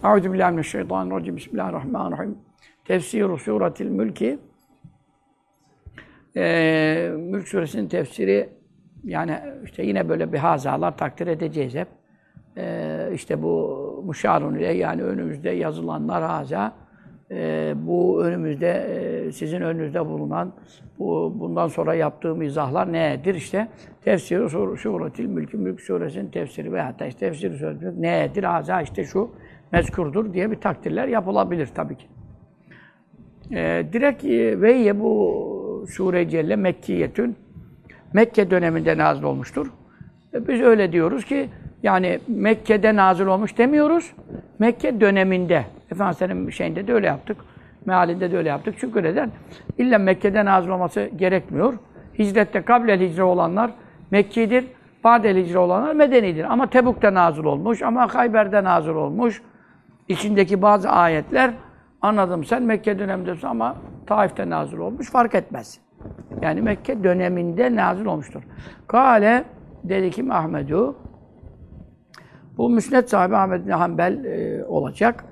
Euzubillahimineşşeytanirracim. Bismillahirrahmanirrahim. Tefsir-i Suretil Mülki. Mülk Suresinin tefsiri, yani işte yine böyle bir hazalar takdir edeceğiz hep. İşte bu muşarun ile, yani önümüzde yazılanlar haza. Bu önümüzde, sizin önünüzde bulunan, bundan sonra yaptığım izahlar nedir? İşte Tefsir-i Suretil Mülk, Mülk Suresinin tefsiri ve hatta işte Tefsir-i Suretil Mülk nedir? Haza işte şu mezkurdur diye bir takdirler yapılabilir tabii ki. Direkt ve bu Sure-i Celle Mekkiyetün, Mekke döneminde nazil olmuştur. Biz öyle diyoruz ki, yani Mekke'de nazil olmuş demiyoruz, Mekke döneminde. Efendimiz'in şeyinde de öyle yaptık, mealinde de öyle yaptık. Çünkü neden? İlla Mekke'de nazil olması gerekmiyor. Hicrette kablel hicre olanlar Mekki'dir, ba'del hicre olanlar Medeni'dir. Ama Tebuk'ta nazil olmuş, ama Hayber'de nazil olmuş. İçindeki bazı ayetler, anladım sen Mekke dönemindesin ama Taif'te nazil olmuş, fark etmez. Yani Mekke döneminde nazil olmuştur. Kâle, dedi ki Ahmedu, bu müsned sahibi Ahmed bin Hanbel olacak.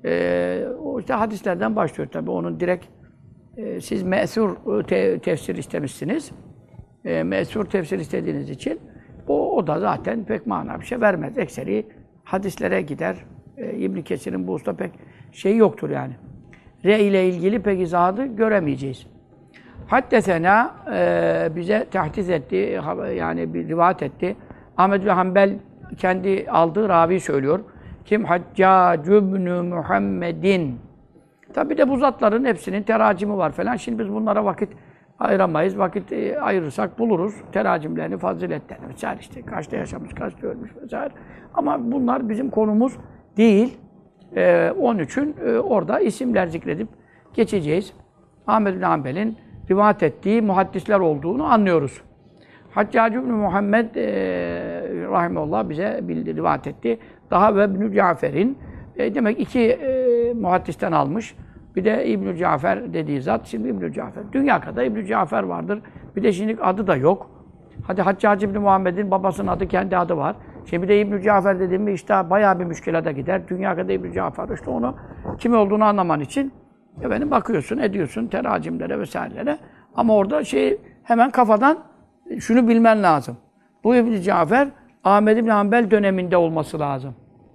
O işte hadislerden başlıyor tabii. Onun direkt siz me'sur tefsir istemişsiniz. Me'sur tefsir istediğiniz için o da zaten pek mana bir şey vermez. Ekseri hadislere gider. İbn Kesir'in bu usta pek şey yoktur yani. Re ile ilgili pek izahatı göremeyeceğiz. Haddesena bize tahdis etti, yani bir rivayet etti. Ahmed bin Hanbel kendi aldığı ravi söylüyor. Kim? Haccac ibn Muhammedin. Tabi de bu zatların hepsinin teracimi var falan. Şimdi biz bunlara vakit ayıramayız. Vakit ayırırsak buluruz. Teracimlerini, faziletlerini vesaire işte. Kaçta yaşamış, kaçta ölmüş vesaire. Ama bunlar bizim konumuz değil. Onun için orada isimler zikredip geçeceğiz. Ahmed bin Hanbel'in rivayet ettiği muhaddisler olduğunu anlıyoruz. Haccac ibn Muhammed rahimehullah bize rivayet etti. Daha ve İbn-i Cafer'in demek iki muhaddisten almış. Bir de İbn-i Cafer dediği zat, şimdi İbn-i Cafer. Dünya kadar İbn-i Cafer vardır. Bir de şimdi adı da yok. Hadi Haccac ibn Muhammed'in babasının adı, kendi adı var. Şimdi bir de İbn-i Cafer dediğim işte bayağı bir müşkilata gider. Dünya kadar İbn-i Cafer. İşte onu kim olduğunu anlaman için bakıyorsun, ediyorsun teracimlere vesairelere. Ama orada hemen kafadan şunu bilmen lazım. Bu İbn-i Cafer, Ahmed bin Hanbel döneminde olması lazım.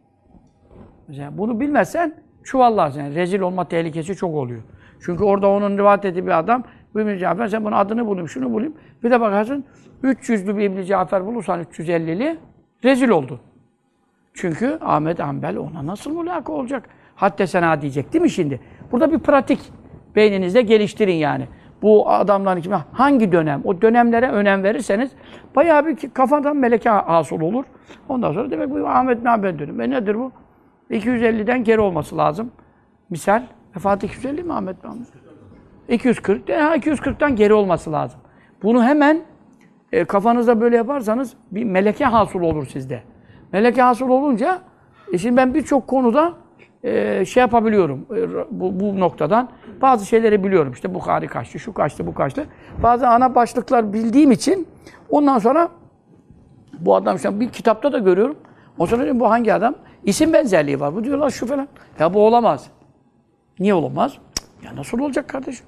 Mesela bunu bilmezsen çuvallarsın. Yani rezil olma tehlikesi çok oluyor. Çünkü orada onun rivayet ettiği bir adam, bu İbn-i Cafer, sen bunun adını bulayım, şunu bulayım. Bir de bakarsın 300'lü bir İbn-i Cafer bulursan 350'li rezil oldu. Çünkü Ahmed Hanbel ona nasıl mülaka olacak? Haddesena diyecek değil mi şimdi? Burada bir pratik beyninizde geliştirin yani. Bu adamların kimi, hangi dönem, o dönemlere önem verirseniz bayağı bir kafadan meleke hasıl olur. Ondan sonra demek bu Ahmed bin Hanbel dönemi. Nedir bu? 250'den geri olması lazım. Misal, vefatı 250 mi Ahmed bin Hanbel? 240. 240'tan geri olması lazım. Bunu hemen kafanızda böyle yaparsanız bir meleke hasıl olur sizde. Meleke hasıl olunca, şimdi ben birçok konuda yapabiliyorum bu noktadan. Bazı şeyleri biliyorum. İşte Bukhari kaçtı, şu kaçtı, bu kaçtı. Bazı ana başlıklar bildiğim için ondan sonra bu adam işte bir kitapta da görüyorum. O sonra diyorum bu hangi adam? İsim benzerliği var. Bu diyorlar şu falan. Ya bu olamaz. Niye olamaz? Ya nasıl olacak kardeşim?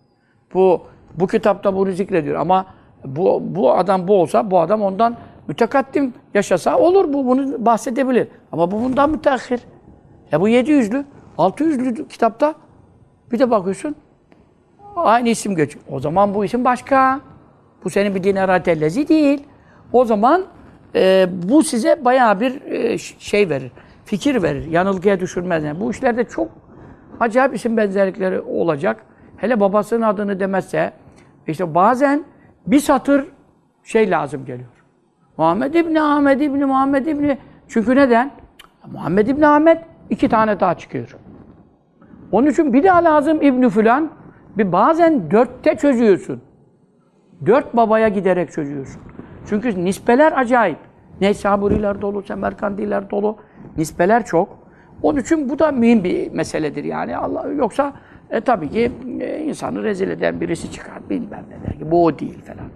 Bu kitapta bunu zikrediyor ama bu adam bu olsa, bu adam ondan mütekaddim yaşasa olur, bunu bahsedebilir. Ama bu bundan müteahhir. Ya bu 700'lü, 600'lü kitapta bir de bakıyorsun aynı isim geçiyor. O zaman bu isim başka. Bu senin bildiğin eratellezi değil. O zaman bu size bayağı bir şey verir, fikir verir, yanılgıya düşürmez. Yani bu işlerde çok acayip isim benzerlikleri olacak. Hele babasının adını demezse, işte bazen bir satır lazım geliyor. Muhammed İbni Ahmed İbni Muhammed İbni. Çünkü neden? Muhammed İbni Ahmed 2 tane daha çıkıyor. Onun için bir daha lazım İbni Fülan. Bazen 4'te çözüyorsun. 4 babaya giderek çözüyorsun. Çünkü nispeler acayip. Neysaburiler dolu, Semerkandiler dolu. Nispeler çok. Onun için bu da mühim bir meseledir yani. Yoksa tabii ki insanı rezil eden birisi çıkar. Bilmem ne der ki bu o değil falan.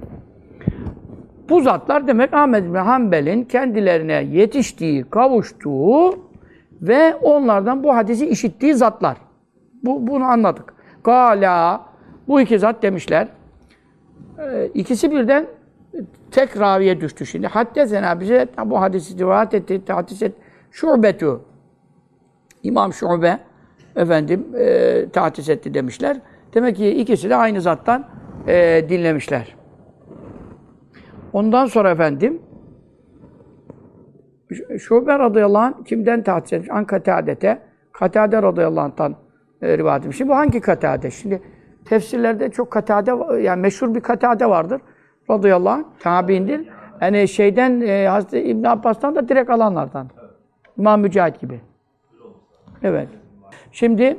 Bu zatlar demek Ahmed bin Hanbel'in kendilerine yetiştiği, kavuştuğu ve onlardan bu hadisi işittiği zatlar. Bunu anladık. Kâlâ, bu iki zat demişler. İkisi birden tek raviye düştü şimdi. Haddesena bize bu hadisi rivayet etti, tahdis etti. Şu'betu. İmam Şu'be efendim tahdis etti demişler. Demek ki ikisi de aynı zattan dinlemişler. Ondan sonra efendim Şu'be radıyallahu anh kimden tahdis etmiş? An Katâdete. Katâde radıyallahu anh'tan rivayet etmiş. Şimdi bu hangi Katâde? Şimdi tefsirlerde çok Katâde, yani meşhur bir Katâde vardır. Radıyallahu anh, tabiindir. Yani Hazreti İbn Abbas'tan da direkt alanlardan. İmam Mücahit gibi. Evet. Şimdi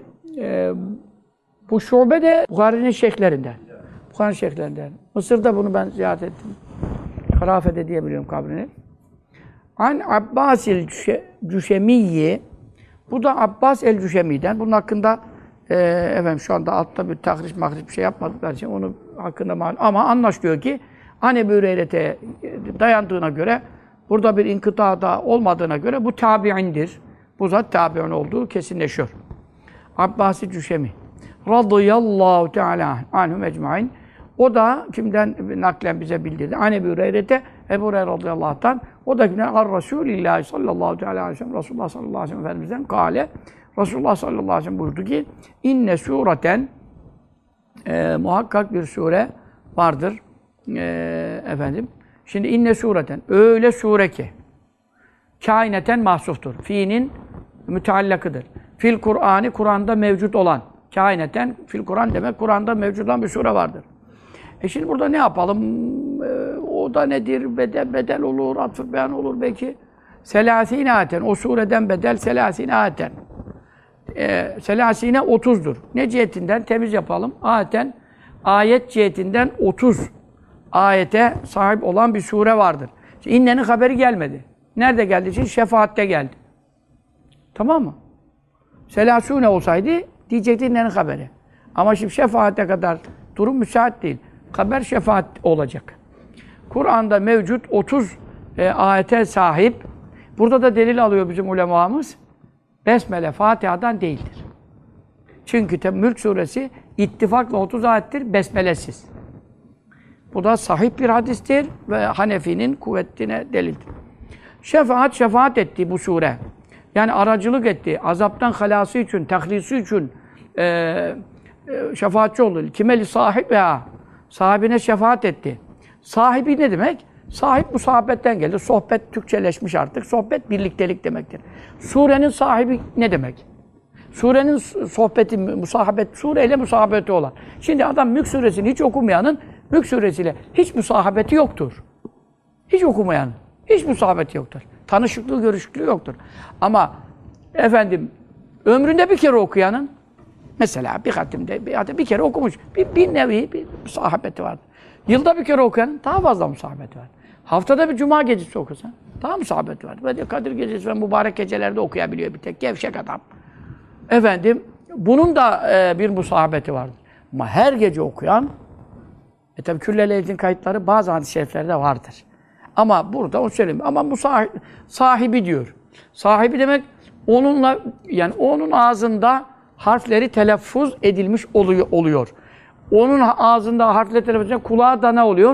bu Şu'be de Bukhari'nin şeyhlerinden. Bukhari'nin şeyhlerinden. Mısır'da bunu ben ziyaret ettim. Karafede diye biliyorum kabrini. An Abbas el-Cüşemiyyi. Bu da Abbas el-Cüşemi'den. Bunun hakkında efendim şu anda altta bir tahriş bir şey yapmadıkları için onu hakkında malum. Ama anlaşılıyor ki Ebu Hureyre'ye dayandığına göre, burada bir inkıta da olmadığına göre bu tabi'indir. Bu zat tabi'in olduğu kesinleşiyor. Abbas-ı Cüşemi radıyallahu teala anhum ecmaîn. O da kimden naklen bize bildirdi? Ebu Hureyre'ye, Ebu Hureyre radıyallahu anh'tan. O da kimden? Ar-Resulillah sallallahu aleyhi ve sellem. Resulullah sallallahu aleyhi ve sellem Efendimiz'den kâle. Resulullah sallallahu aleyhi ve sellem buyurdu ki inne sureten muhakkak bir sure vardır. Efendim. Şimdi inne sureten öyle sure ki kaineten mahsuftur. Fi'nin müteallakıdır. Fil Kur'an'ı Kur'an'da mevcut olan. Kaineten fil Kur'an demek Kur'an'da mevcut olan bir sure vardır. Şimdi burada ne yapalım? O da nedir? Bedel olur, atf-ı beyan olur belki. Selâsîne aten. O sureden bedel selâsîne aten. Selâsîne 30'dur. Ne cihetinden? Temiz yapalım. Aten, ayet cihetinden 30 ayete sahip olan bir sure vardır. Şimdi innenin haberi gelmedi. Nerede geldi için? Şefaatte geldi. Tamam mı? Selâsûne olsaydı diyecekti innenin haberi. Ama şimdi şefaate kadar durum müsait değil. Haber şefaat olacak. Kur'an'da mevcut 30 ayete sahip. Burada da delil alıyor bizim ulemamız. Besmele Fatiha'dan değildir. Çünkü Mülk suresi ittifakla 30 ayettir, besmelesiz. Bu da sahih bir hadistir ve Hanefi'nin kuvvetine delildir. Şefaat etti bu sure. Yani aracılık etti. Azaptan halası için, tahlisi için şefaatçi oldu. Kimeli sahip ya. Sahibine şefaat etti. Sahibi ne demek? Sahip musahabetten geldi. Sohbet Türkçeleşmiş artık. Sohbet birliktelik demektir. Surenin sahibi ne demek? Surenin sohbeti, musahabet, sureyle musahabeti olan. Şimdi adam Mülk suresini hiç okumayanın Mülk suresiyle hiç musahabeti yoktur. Hiç okumayanın hiç musahabeti yoktur. Tanışıklığı, görüşüklüğü yoktur. Ama efendim ömründe bir kere okuyanın mesela bir hatimde bir kere okumuş. Bir nevi bir musahabeti vardır. Yılda bir kere okuyanın daha fazla musahabeti var. Haftada bir cuma gecesi okusan daha musahabeti var. Ve Kadir gecesi ve mübarek gecelerde okuyabiliyor bir tek gevşek adam. Efendim bunun da bir musahabeti vardır. Ama her gece okuyan tabi Küllel-i kayıtları bazı hadis-i şeriflerde vardır. Ama burada o söylemiyor. Ama bu sahibi diyor. Sahibi demek onunla yani onun ağzında harfleri telaffuz edilmiş oluyor. Onun ağzında harfleri telaffuz edilmiş, kulağa da ne oluyor?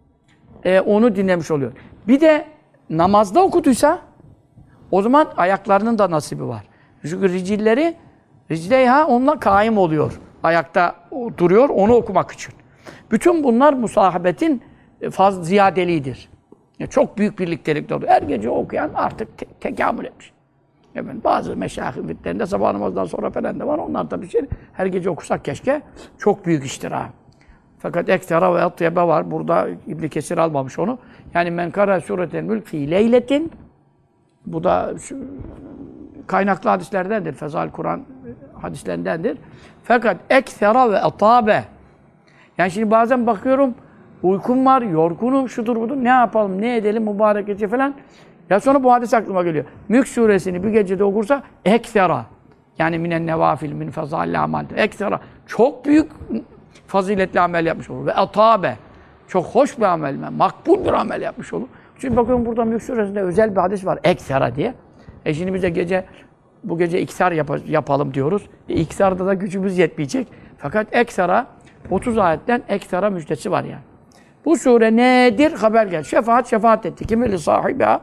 Onu dinlemiş oluyor. Bir de namazda okuduysa o zaman ayaklarının da nasibi var. Çünkü ricleyha onunla kaim oluyor. Ayakta duruyor onu okumak için. Bütün bunlar musahabetin ziyadeliğidir. Yani çok büyük birliktelikte oluyor. Her gece okuyan artık tekamül etmiş. Yani bazı meşayihliklerinde sabah namazdan sonra falan da var. Onlar da bir şey. Her gece okusak keşke. Çok büyük iştir ha. Fakat ekstra ve atyebe var. Burada İbn Kesir almamış onu. Yani men kara sureten mülk fi leyletin. Bu da kaynaklı hadislerdendir. Fezal Kur'an hadislerindendir. Fakat ekstra ve atabe. Yani şimdi bazen bakıyorum uykum var, yorgunum, şudur budur. Ne yapalım, ne edelim mübarek gece falan. Ya sonra bu hadis aklıma geliyor. Mülk suresini bir gecede okursa ekstra. Yani minen nevafil min fazalli amal. Ekstra. Çok büyük faziletli amel yapmış olur. Ve atabe. Çok hoş bir amel, makbul bir amel yapmış olur. Şimdi bakıyorum burada Mülk suresinde özel bir hadis var. Ekstra diye. Şimdi bize gece bu gece iksar yapalım diyoruz. İksarda da gücümüz yetmeyecek. Fakat eksara 30 ayetten eksara müjdesi var yani. Bu sure nedir? Haber gel. Şefaat etti. Kimi li sahibiha?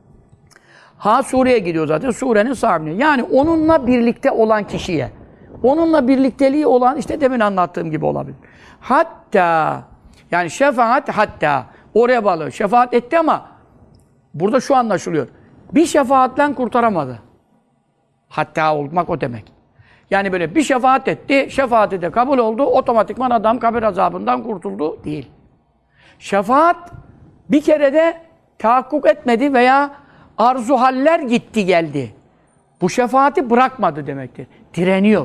Ha sureye gidiyor zaten. Surenin sahibine. Yani onunla birlikte olan kişiye. Onunla birlikteliği olan işte demin anlattığım gibi olabilir. Hatta yani şefaat hatta oraya bağlı. Şefaat etti ama burada şu anlaşılıyor. Bir şefaatle kurtaramadı. Hatta olmak o demek. Yani böyle bir şefaat etti, şefaati de kabul oldu, otomatikman adam kabir azabından kurtuldu değil. Şefaat bir kere de tahakkuk etmedi veya arzu haller gitti geldi. Bu şefaati bırakmadı demektir. Direniyor.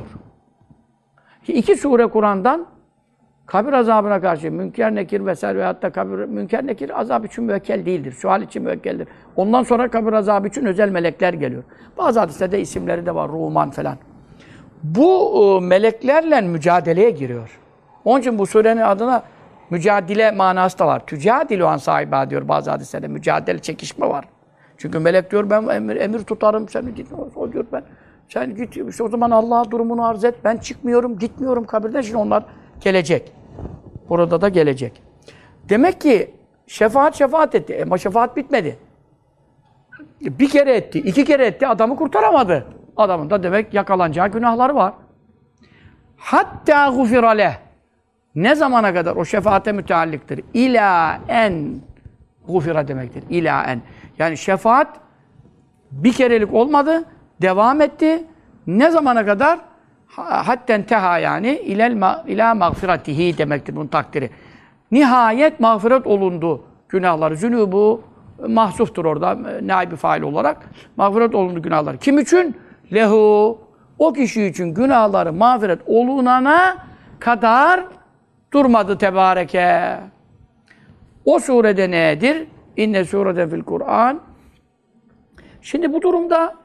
İki sure Kur'an'dan kabir azabına karşı Münker Nekir vesaire veyahut da kabir Münker Nekir azab için müvekkel değildir. Sual için müvekkeldir. Ondan sonra kabir azabı için özel melekler geliyor. Bazı hadislerde isimleri de var. Ruman falan. Bu meleklerle mücadeleye giriyor. Onun için bu surenin adına mücadele manası da var. Tücadilu an sahibi diyor bazı hadislerde. Mücadele, çekişme var. Çünkü melek diyor ben emir tutarım. Sen git. O diyor ben. Sen git. İşte o zaman Allah'a durumunu arz et. Ben çıkmıyorum, gitmiyorum kabirden. Şimdi onlar gelecek. Burada da gelecek. Demek ki şefaat etti. Ama şefaat bitmedi. Bir kere etti, iki kere etti. Adamı kurtaramadı. Adamın da demek yakalanacağı günahları var. Hatta gufiraleh. Ne zamana kadar o şefaate müteallıktır? İlâ en gufira demektir. İlâ en. Yani şefaat bir kerelik olmadı, devam etti. Ne zamana kadar? Hatten teha yani ilâ mağfiratihi demektir bunun takdiri. Nihayet mağfiret olundu günahları. Zünûbu mahzuftur orada naibi fail olarak. Mağfiret olundu günahları. Kim için? Lehu. O kişi için günahları mağfiret olunana kadar durmadı tebareke. O surede nedir? İnne sureden fil Kur'an. Şimdi bu durumda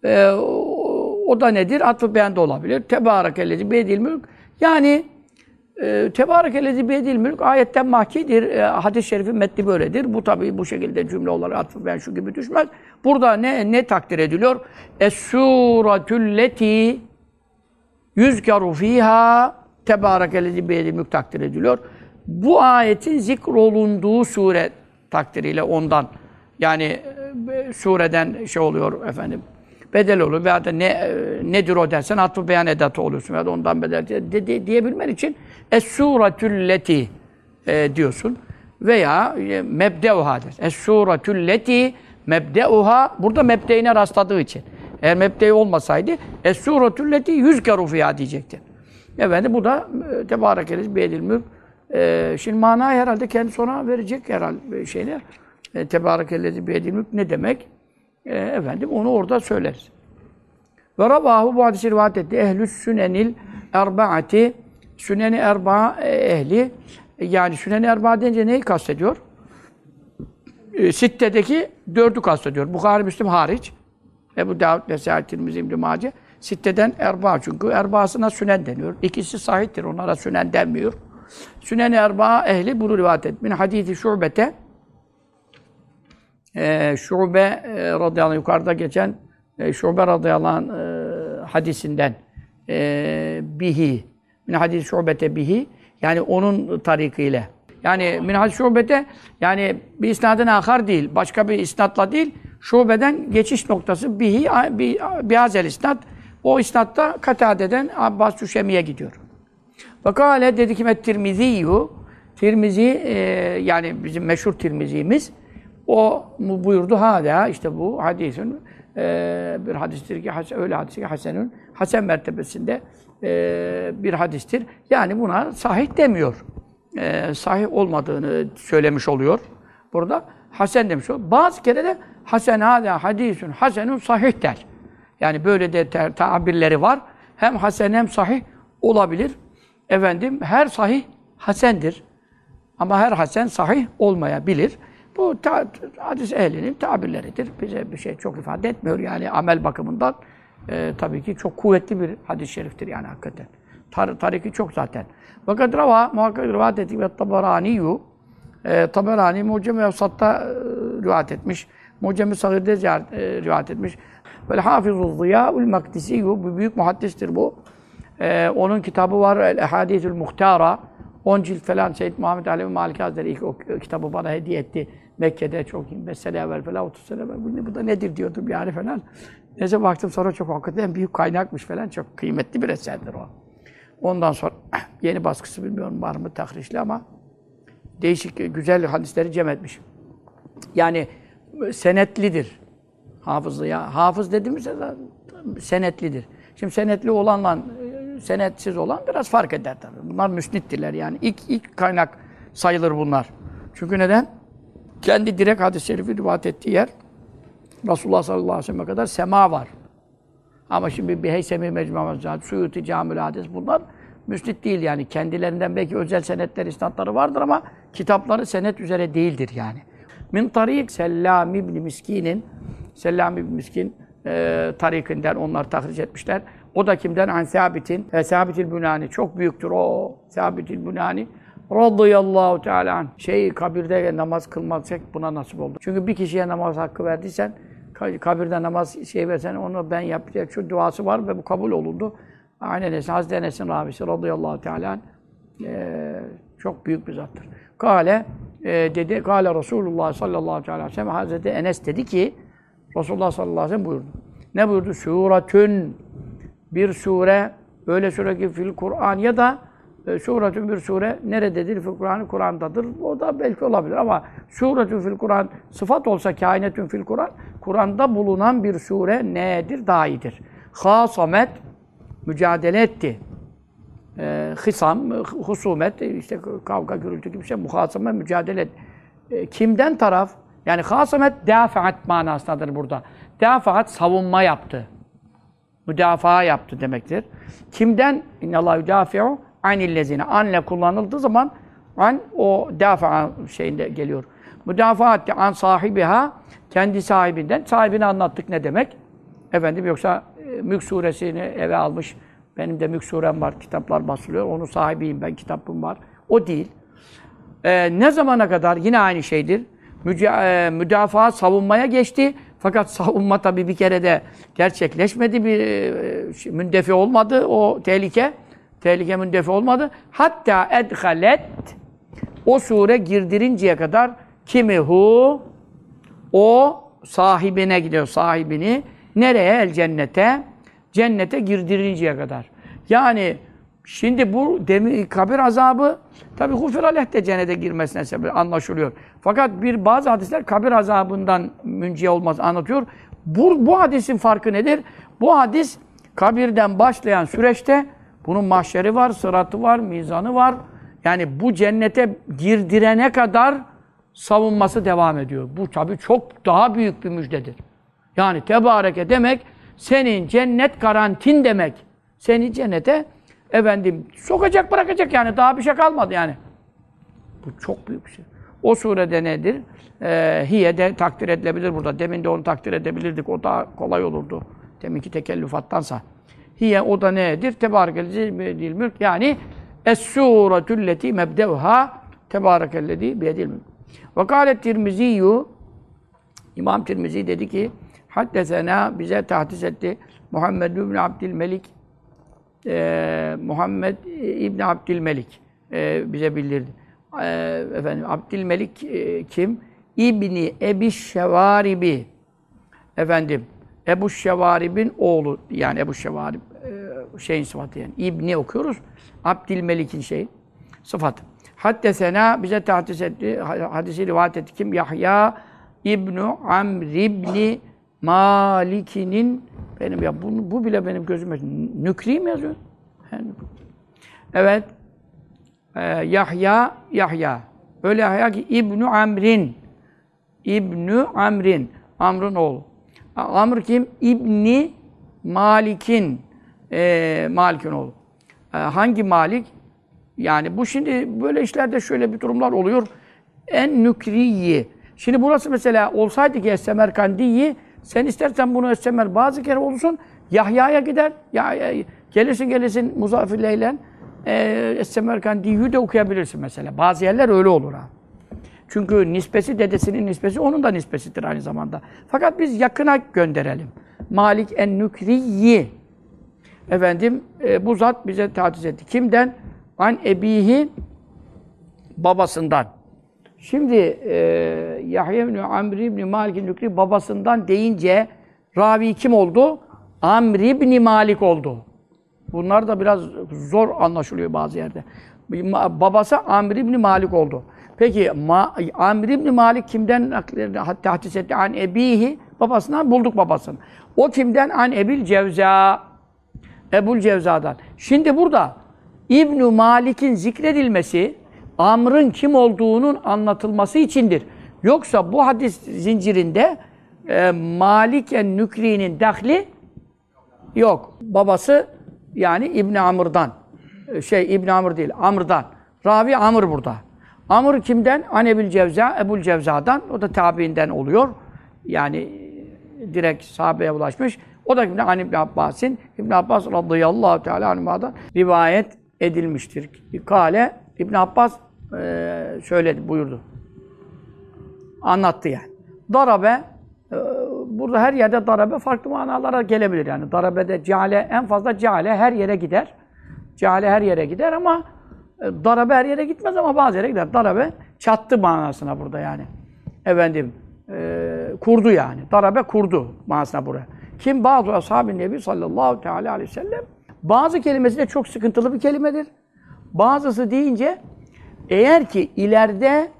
o da nedir? Atf-ı beyanda olabilir. Tebarekellezi biyedil mülk. Yani Tebarekellezi biyedil mülk ayetten mahkidir. Hadis-i şerifin metni böyledir. Bu tabii bu şekilde cümle olarak atf-ı beyan şu gibi düşmez. Burada ne takdir ediliyor? Es-suratülleti yüzkeru fiha Tebarekellezi biyedil mülk takdir ediliyor. Bu ayetin zikrolunduğu sure takdiriyle ondan yani sureden şey oluyor efendim bedel olur veya da nedir o dersen atf-ı beyan edatı oluyorsun veya da ondan bedel diyebilmen için es-suratülleti diyorsun veya mebdeuha der. Es-suratülleti mebdeuha burada mebdeine rastladığı için. Eğer mebdei olmasaydı es-suratülleti yüzkeru fiha diyecekti. Efendim bu da tebarekellezi biyedil mülk. Şimdi manayı herhalde kendi sonra verecek herhalde şeyler. Tebarekellezi biyedil mülk ne demek? Efendim onu orada söyleriz. Ve ravahu bu hadisi rivayet etti. Ehlü's sünenil erbaati Sünen-i Erba ehli yani Sünen-i Erba deyince neyi kastediyor? Sitte'deki 4'ü kastediyor. Bukhari, Müslim hariç. Ebu Davud, Nesai, Tirmizi, İbn-i Mace. Sitte'den Erba çünkü Erba'sına Sünen deniyor. İkisi sahihtir. Onlara Sünen denmiyor. Sünen-i Erba ehli bunu rivayet et. Min hadisi Şube'te Şube radıyallahu anh yukarıda geçen Şube radıyallahu anh hadisinden bihi min hadis Şube'te bihi yani onun tarikiyle yani min hadis Şube'te yani bir isnadın ahar değil başka bir isnatla değil Şube'den geçiş noktası bihi bihazel isnat o isnatta Katade'den Abbas Şuşemi'ye gidiyor. Fakale dedi ki Tirmizi'yu Tirmizi yani bizim meşhur Tirmizi'miz o buyurdu hâdâ işte bu hadisin bir hadistir ki öyle hadistir ki hasenün hasen mertebesinde bir hadistir. Yani buna sahih demiyor. Sahih olmadığını söylemiş oluyor. Burada hasen demiş oluyor. Bazı kere de hasen hâdâ hadisun hasenun sahih der. Yani böyle de tabirleri var. Hem hasen hem sahih olabilir. Efendim her sahih hasendir. Ama her hasen sahih olmayabilir. Bu hadis ehlinin tabirleridir. Bize bir şey çok ifade etmiyor yani amel bakımından. Tabii ki çok kuvvetli bir hadis-i şeriftir yani hakikaten. Tariki çok zaten. Fakat muhakkak rivayet ettik ve Taberani'yu Taberani Mucem ve Evsat'ta rivayet etmiş. Mucem-i Sagir'de rivayet etmiş. Böyle Hafizul Ziya'ul Makdisi, bu büyük muhaddistir bu. Onun kitabı var, El-Ehadîthül Muhtara. 10 cilt falan Seyyid Muhammed Alevi Maliki Hazretleri ilk o kitabı bana hediye etti. Mekke'de çok 25 sene evvel falan, 30 sene evvel. Bu da nedir diyordum yani falan. Neyse baktım sonra çok hakikaten büyük kaynakmış falan. Çok kıymetli bir eserdir o. Ondan sonra yeni baskısı bilmiyorum var mı tahrişli ama değişik, güzel hadisleri cem etmiş. Yani senetlidir. Hafızlı ya. Hafız dediğimizde senetlidir. Şimdi senetli olanla senetsiz olan biraz fark eder tabii. Bunlar müsnittiler yani. İlk kaynak sayılır bunlar. Çünkü neden? Kendi direkt hadis-i şerifi rivayet ettiği yer Resulullah sallallahu aleyhi ve sellem'e kadar sema var. Ama şimdi bir Heysemi Mecmu'a'mız, Suyuti Camül Hadis bunlar müsnit değil yani. Kendilerinden belki özel senetler, isnatları vardır ama kitapları senet üzere değildir yani. Min tarik Sellam ibn Miskin'in Sellam ibn Miskin tarikinden onlar tahriş etmişler. O da kimden? An Sabit'in. Sabit-il Bunani. Çok büyüktür o. Sabit-il Bunani. Radıyallahu teala anh. Kabirde namaz kılmazsak buna nasip oldu. Çünkü bir kişiye namaz hakkı verdiysen, kabirde namaz versen onu ben yapacak şu duası var ve bu kabul olundu. Aynen Hazreti Enes'in rabisi radıyallahu teala anh. Çok büyük bir zattır. Kale dedi, Kale Resulullah sallallahu aleyhi ve sellem Hazreti Enes dedi ki Resulullah sallallahu aleyhi ve sellem buyurdu. Ne buyurdu? Suretün bir sure, öyle sure ki fil Kur'an ya da suretün bir sure nerededir? Fil Kur'an, Kur'an'dadır. O da belki olabilir ama suretün fil Kur'an sıfat olsa kainetün fil Kur'an, Kur'an'da bulunan bir sure nedir? Daha iyidir. Hasamet mücadele etti. Hisam, husumet, işte kavga, gürültü gibi bir şey, muhaseme, mücadele etti. Kimden taraf? Yani hasamet, dafaat manasındadır burada. Dafaat, savunma yaptı. Müdafaa yaptı demektir. Kimden? İnnallâhu yudâfi'u anillezîne. Anle kullanıldığı zaman an o dafa şeyinde geliyor. Müdafaa etti an sahibiha, kendi sahibinden. Sahibini anlattık ne demek? Efendim yoksa Mülk suresini eve almış. Benim de Mülk surem var, kitaplar basılıyor. Onun sahibiyim ben, kitabım var. O değil. Ne zamana kadar? Yine aynı şeydir. Müdafaa savunmaya geçti. Fakat savunma tabii bir kere de gerçekleşmedi. Mündefi olmadı o tehlike. Tehlike mündefi olmadı. Hatta edhalet o sure girdirinceye kadar kimihu o sahibine gidiyor. Sahibini nereye? El cennete. Cennete girdirinceye kadar. Yani şimdi bu kabir azabı tabi gufir aleyh de cennete girmesine sebep anlaşılıyor. Fakat bazı hadisler kabir azabından münci olmaz anlatıyor. Bu hadisin farkı nedir? Bu hadis kabirden başlayan süreçte bunun mahşeri var, sıratı var, mizanı var. Yani bu cennete girdirene kadar savunması devam ediyor. Bu tabi çok daha büyük bir müjdedir. Yani tebareke demek senin cennet garantin demek. Seni cennete sokacak bırakacak yani. Daha bir şey kalmadı yani. Bu çok büyük bir şey. O surede nedir? Hiye de takdir edilebilir burada. Demin de onu takdir edebilirdik. O daha kolay olurdu. Deminki tekellüfattansa. Hiye o da nedir? Tebârekellezî mülk. Yani es-sûretülleti mebdevha tebârekellezî biyedil mülk. Ve kâlet Tirmiziyyü İmam Tirmizi dedi ki haddesena bize tahdis etti Muhammed ibn Abdülmelik Muhammed İbn Abdülmelik bize bildirdi. Abdülmelik kim? İbni Ebi Şevaribi. Ebu Şevarib'in oğlu. Yani Ebu Şevarib şeyin sıfatı yani. İbni okuyoruz. Abdülmelik'in sıfatı. Haddesena bize tahdis etti. Hadisi rivayet etti kim? Yahya İbnu Amr İbni Malik'inin bu bile benim gözüme Nükri mi yazıyor? Evet. Yahya. Öyle Yahya ki İbnu Amr'in. Amr'ın oğlu. Amr kim? İbni Malik'in. Malik'in oğlu. Hangi Malik? Yani bu şimdi böyle işlerde şöyle bir durumlar oluyor. En nükriyi. Şimdi burası mesela olsaydı ki Es-Semerkandi'yi sen istersen bunu Es-Semer bazı kere olsun Yahya'ya gider. Gelirsin Muzafir'le Es-Semerkandi'yi de okuyabilirsin mesela. Bazı yerler öyle olur ha. Çünkü nispesi dedesinin nispesi onun da nispesidir aynı zamanda. Fakat biz yakına gönderelim. Malik en-Nükri'yi efendim bu zat bize tahsis etti. Kimden? An ebihi babasından. Şimdi Yahya ibn Amr ibn Malik en-Nükri babasından deyince ravi kim oldu? Amr ibn Malik oldu. Bunlar da biraz zor anlaşılıyor bazı yerde. Babası Amr ibn Malik oldu. Peki Amr ibn Malik kimden tahsis etti? An ebihi babasından bulduk babasını. O kimden? An Ebil Cevza. Ebul Cevza'dan. Şimdi burada İbn Malik'in zikredilmesi Amr'ın kim olduğunun anlatılması içindir. Yoksa bu hadis zincirinde Maliken Nükri'nin dahli yok. Babası yani İbn Amr'dan. İbn Amr değil, Amr'dan. Ravi Amr burada. Amr kimden? An Ebil Cevza, Ebul Cevza'dan. O da tabiinden oluyor. Yani direkt sahabeye ulaşmış. O da kimden? An İbn Abbas'in. İbn Abbas radıyallahu teala anhuma'dan rivayet edilmiştir. Kale İbn Abbas söyledi, buyurdu. Anlattı yani. Darabe burada her yerde darabe farklı manalara gelebilir yani. Darabede ceale, en fazla ceale her yere gider. Ceale her yere gider ama darabe her yere gitmez ama bazı yere gider. Darabe çattı manasına burada yani. Efendim kurdu yani. Darabe kurdu manasına buraya. Kim? Bazı ashab-ı nebi sallallahu teala aleyhi ve sellem. Bazı kelimesi de çok sıkıntılı bir kelimedir. Bazısı deyince eğer ki ileride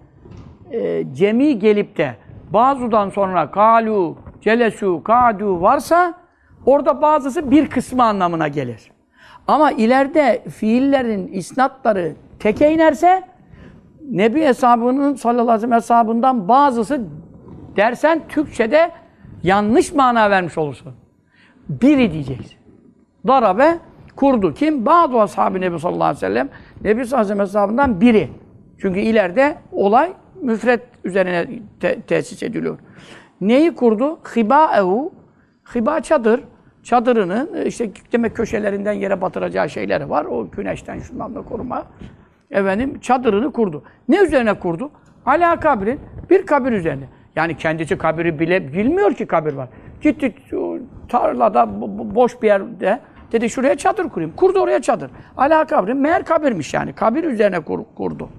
cemi gelip de bazıdan sonra kalu, celesu, kadu varsa orada bazısı bir kısmı anlamına gelir. Ama ileride fiillerin isnatları teke inerse Nebi eshabının sallallahu aleyhi ve sellem eshabından bazısı dersen Türkçe'de yanlış mana vermiş olursun. Biri diyeceksin. Darabe kurdu. Kim? Bazı ashab-ı Nebi sallallahu aleyhi ve sellem Nebi sallallahu aleyhi ve sellem eshabından biri. Çünkü ileride olay müfret üzerine tesis ediliyor. Neyi kurdu? Hibâehu. Hibâ çadır. Çadırının işte demek köşelerinden yere batıracağı şeyleri var. O güneşten şundan da koruma. Efendim çadırını kurdu. Ne üzerine kurdu? Alâ kabrin. Bir kabir üzerine. Yani kendisi kabiri bilmiyor ki kabir var. Gitti tarlada boş bir yerde dedi şuraya çadır kurayım. Kurdu oraya çadır. Alâ kabrin. Meğer kabirmiş yani. Kabir üzerine kurdu.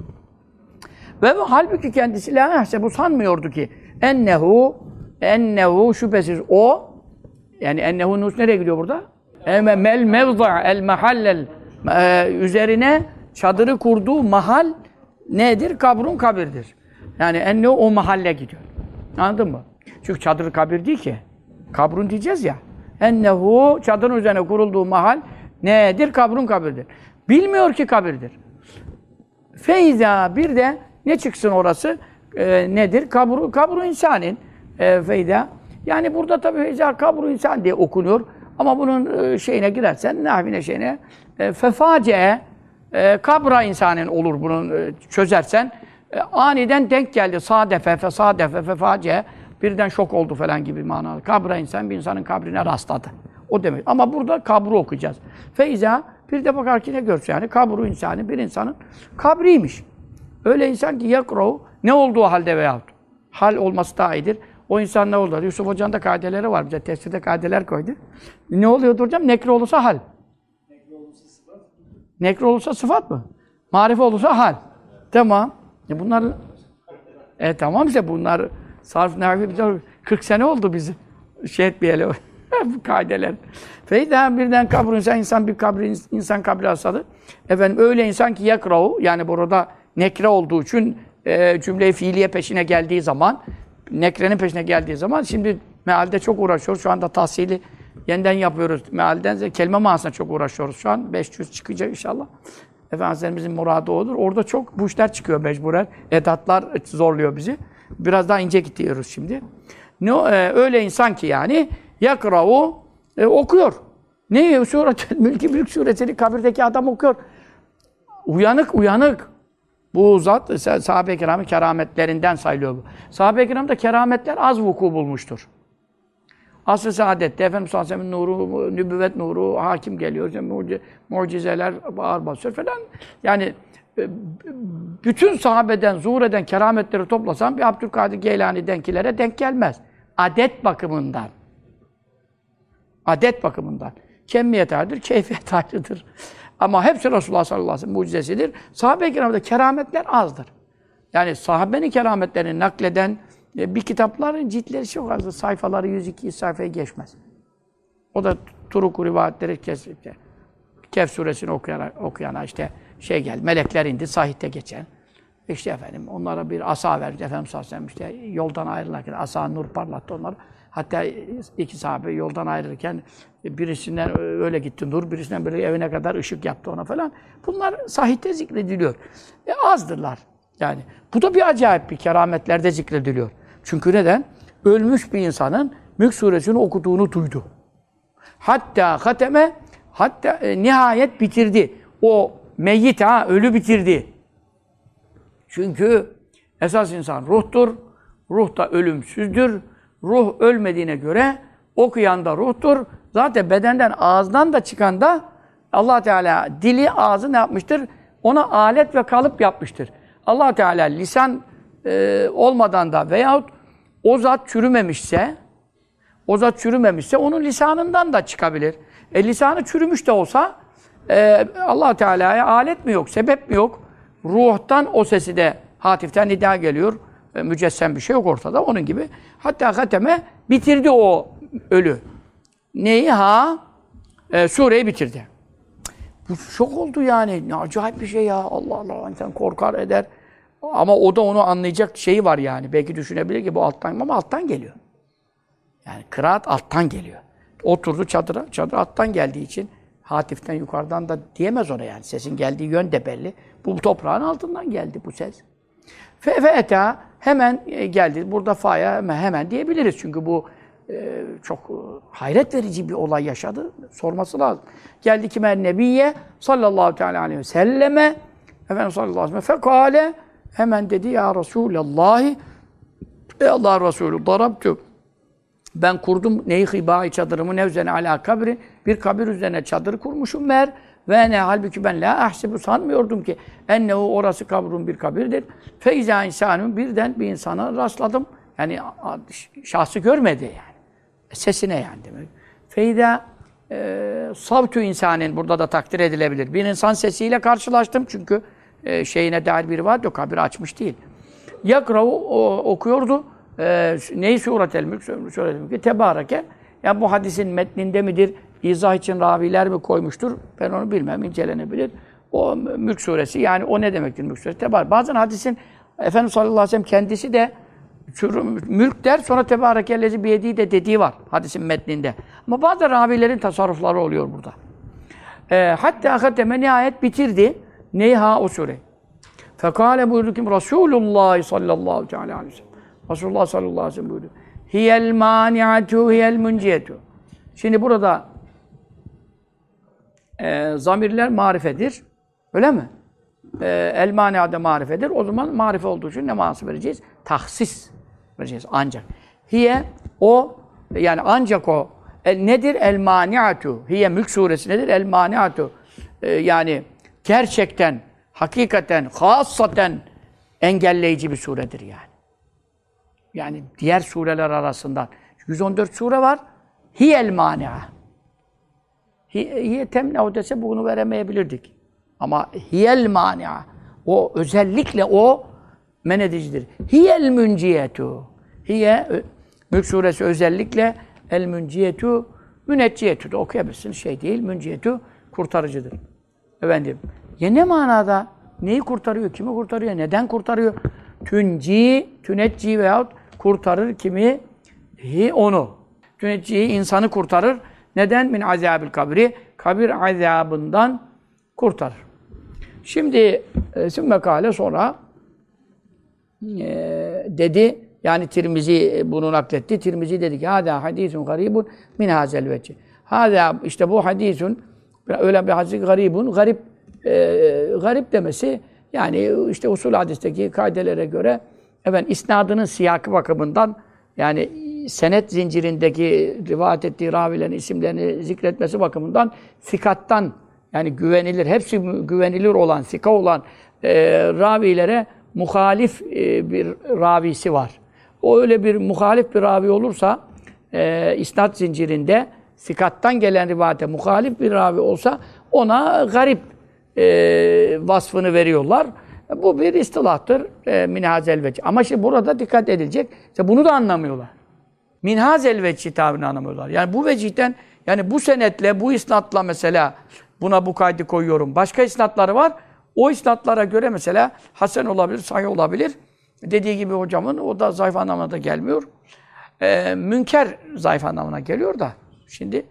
Ve halbuki kendisi la bu sanmıyordu ki ennehu şüphesiz o yani ennehu nus nereye gidiyor burada? Mel mevza el mahallel üzerine çadırı kurduğu mahal nedir? Kabrun kabirdir. Yani ennehu o mahalle gidiyor. Anladın mı? Çünkü çadır kabir değil ki. Kabrun diyeceğiz ya. Ennehu çadırın üzerine kurulduğu mahal nedir? Kabrun kabirdir. Bilmiyor ki kabirdir. Feyza bir de ne çıksın orası? Nedir? Kabru insanin. Feyda. Yani burada tabii feyza kabru insan diye okunuyor. Ama bunun şeyine girersen, nahvine şeyine feface kabra insanin olur bunun çözersen. Aniden denk geldi. Sadefe, feface birden şok oldu falan gibi manalı. Kabra insan bir insanın kabrine rastladı. O demek. Ama burada kabru okuyacağız. Feyza bir de bakar ki ne görsün yani kabru insanı bir insanın kabriymiş. Öyle insan ki yakrov ne olduğu halde veyahut hal olması daha iyidir. O insan ne olur? Yusuf Hoca'nın da kaideleri var. Bize tefsirde kaideler koydu. Ne oluyordu hocam? Nekre olursa hal. Nekre olursa sıfat. Nekre olursa sıfat mı? Marife olursa hal. Tamam. Bunlar tamam işte bunlar sarf nehvi 40 sene oldu bizi. Şey etmeyelim. Bu kaideler. Feyda birden kabrun insan bir kabri insan kabri asadı. Efendim öyle insan ki yakrahu yani burada nekre olduğu için cümle-i fiiliye peşine geldiği zaman nekrenin peşine geldiği zaman şimdi mealde çok uğraşıyoruz. Şu anda tahsili yeniden yapıyoruz. Mealden kelime manasına çok uğraşıyoruz. Şu an 500 çıkacak inşallah. Efendimizin muradı odur. Orada çok bu işler çıkıyor mecburen. Edatlar zorluyor bizi. Biraz daha ince gidiyoruz şimdi. Öyle insan ki yani yakrahu okuyor. Ne? Mülk suresini kabirdeki adam okuyor. Uyanık. Bu zat sahabe-i kiramın kerametlerinden sayılıyor bu. Sahabe-i kiramda kerametler az vuku bulmuştur. Asr-ı saadette Efendimiz sallallahu aleyhi ve sellem nuru, nübüvvet nuru hakim geliyor. Mucizeler ağır basıyor falan. Yani bütün sahabeden zuhur eden kerametleri toplasan bir Abdülkadir Geylani'denkilere denk gelmez. Adet bakımından. Adet bakımından. Kemmiyet ayrıdır, keyfiyet ayrıdır. Ama hepsi Resulullah sallallahu aleyhi ve sellem mucizesidir. Sahabe-i kiramda kerametler azdır. Yani sahabenin kerametlerini nakleden bir kitapların ciltleri çok azdır. Sayfaları 102 sayfayı geçmez. O da Turuk-u rivayetleri kesinlikle. Kehf suresini okuyana işte geldi. Melekler indi, sahihte geçen. İşte efendim onlara bir asa verdi. Efendimiz sallallahu aleyhi ve sellem işte yoldan ayrılırken asa nur parlattı onları. Hatta iki sahabe yoldan ayrılırken birisinden öyle gitti nur, birisinden böyle evine kadar ışık yaptı ona falan. Bunlar sahihte zikrediliyor. Azdırlar. Yani bu da bir acayip bir kerametlerde zikrediliyor. Çünkü neden? Ölmüş bir insanın Mülk suresini okuduğunu duydu. Hatta nihayet bitirdi. O meyyit ölü bitirdi. Çünkü esas insan ruhtur. Ruh da ölümsüzdür. Ruh ölmediğine göre okuyan da ruhtur. Zaten bedenden, ağızdan da çıkan da Allah Teala dili, ağzı ne yapmıştır? Ona alet ve kalıp yapmıştır. Allah Teala lisan olmadan da veyahut o zat çürümemişse onun lisanından da çıkabilir. Lisanı çürümüş de olsa Allah Teala'ya alet mi yok, sebep mi yok? Ruhtan o sesi de hatiften nida geliyor. Mücessem bir şey yok ortada. Onun gibi. Hatta hateme bitirdi o ölü. Neyi? Sureyi bitirdi. Bu şok oldu yani. Ne acayip bir şey ya. Allah Allah. İnsan korkar eder. Ama o da onu anlayacak şeyi var yani. Belki düşünebilir ki bu alttan, ama alttan geliyor. Yani kıraat alttan geliyor. Oturdu çadıra. Çadır alttan geldiği için hatiften yukarıdan da diyemez ona yani. Sesin geldiği yön de belli. Bu toprağın altından geldi bu ses. Fe hemen geldi. Burada fa'ya hemen diyebiliriz. Çünkü bu çok hayret verici bir olay yaşadı. Sorması lazım. Geldi kime? Nebiye sallallahu teala aleyhi ve selleme. Efendimiz sallallahu aleyhi ve sellem. Fekale hemen dedi ya Resulallah. Ey Allah Resulü darabtu. Ben kurdum neyi hibâi çadırımı nevzene alâ kabri. Bir kabir üzerine çadır kurmuşum meğer. Ve ne halbuki ben la ahsibu sanmıyordum ki ennehu orası kabrun bir kabirdir. Feiza insanın birden bir insana rastladım. Yani şahsı görmedi yani. Sesine yani demek. Feiza savtu insanın burada da takdir edilebilir. Bir insan sesiyle karşılaştım çünkü şeyine dair bir rivayet yok. Kabir açmış değil. Yakrahu okuyordu. Neyi suretel mülk? Suretel mülk. Tebareke. Yani bu hadisin metninde midir? İzah için raviler mi koymuştur? Ben onu bilmem, incelenebilir. O Mülk suresi, yani o ne demektir Mülk suresi? Tebarek. Bazen hadisin Efendimiz sallallahu aleyhi ve sellem kendisi de mülk der, sonra tebarekellezi biyediği de dediği var hadisin metninde. Ama bazı ravilerin tasarrufları oluyor burada. Hatta hateme nihayet bitirdi. Neyha o sure. Fekale buyurdu ki Resulullah sallallahu aleyhi ve sellem. Resulullah sallallahu aleyhi ve sellem buyurdu. Hiyel mani'atu hiyel munciyetu. Şimdi burada zamirler marifedir. Öyle mi? El-mani'ade marifedir. O zaman marife olduğu için ne manası vereceğiz? Tahsis vereceğiz. Ancak. Hiye o, yani ancak o. Nedir? El-mani'atu. Hiye Mülk suresi nedir? El-mani'atu. Yani gerçekten, hakikaten, hassaten engelleyici bir suredir yani. Yani diğer sureler arasından. 114 sure var. Hiyel mani'a. Hiye temne'u dese bunu veremeyebilirdik. Ama hiyel mani'a. O özellikle o men edicidir. Hiyel münciyetu. Hiye Mülk suresi özellikle el münciyetu münecciyetü de okuyabilirsiniz. Şey değil, münciyetu kurtarıcıdır. Efendim, ya ne manada? Neyi kurtarıyor? Kimi kurtarıyor? Neden kurtarıyor? Tünci, tünecci veyahut kurtarır kimi? Onu. Tünecci insanı kurtarır. Neden? Min azabil kabri. Kabir azabından kurtarır. Şimdi sümmekale sonra dedi, yani Tirmizi bunu nakletti. Tirmizi dedi ki hâdâ hadîsun garîbun min hâzel vecih. Hâdâ işte bu hadîsun öyle bir hadis garîbun, garip demesi yani işte usul hadisteki kaidelere göre isnadının siyakı bakımından yani senet zincirindeki rivayet ettiği ravilerin isimlerini zikretmesi bakımından fikattan yani güvenilir, hepsi güvenilir olan, sika olan ravilere muhalif bir ravisi var. O öyle bir muhalif bir ravi olursa, isnad zincirinde sikattan gelen rivayete muhalif bir ravi olsa ona garip vasfını veriyorlar. Bu bir istilahtır. Minhazel vecih. Ama şimdi burada dikkat edilecek. İşte bunu da anlamıyorlar. Minhazel vecih tabirini anlamıyorlar. Yani bu vecihten, yani bu senetle, bu isnatla mesela buna bu kaydı koyuyorum. Başka isnatları var. O isnatlara göre mesela hasen olabilir, sahih olabilir. Dediği gibi hocamın, o da zayıf anlamına da gelmiyor. Münker zayıf anlamına geliyor da. Şimdi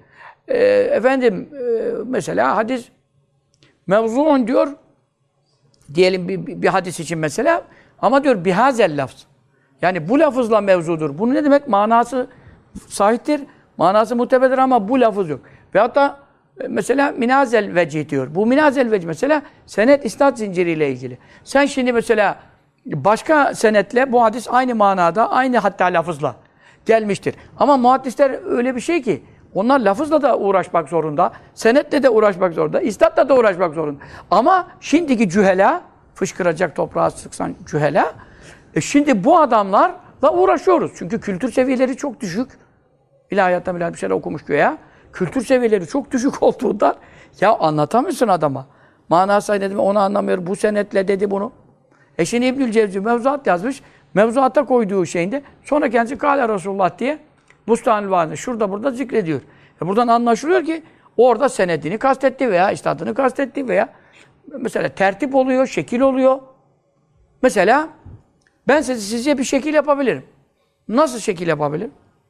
mesela hadis mevzuun diyor, diyelim bir hadis için mesela, ama diyor bihazel lafz. Yani bu lafızla mevzudur. Bu ne demek? Manası sahihtir, manası mutebedir ama bu lafız yok. Veyahut da mesela minazel vecih diyor. Bu minazel vecih mesela senet isnad zinciriyle ilgili. Sen şimdi mesela başka senetle bu hadis aynı manada, aynı hatta lafızla gelmiştir. Ama muhaddisler öyle bir şey ki onlar lafızla da uğraşmak zorunda, senetle de uğraşmak zorunda, isnadla da uğraşmak zorunda. Ama şimdiki cühela, fışkıracak toprağa sıksan cühela, şimdi bu adamlarla uğraşıyoruz. Çünkü kültür seviyeleri çok düşük. İlahiyattan bir şeyler okumuş güya. Kültür seviyeleri çok düşük olduğundan ya anlatamıyorsun adama. Manası dedim, onu anlamıyor. Bu senetle dedi bunu. Şimdi İbnül Cevzi mevzuat yazmış. Mevzuata koyduğu şeyinde sonra kendisi Kâle Resulullah diye Bustanül Vaaz'da şurada burada zikrediyor. Buradan anlaşılıyor ki orada senedini kastetti veya istadını kastetti veya mesela tertip oluyor, şekil oluyor. Mesela ben sizce bir şekil yapabilirim. Nasıl şekil yapabilirim?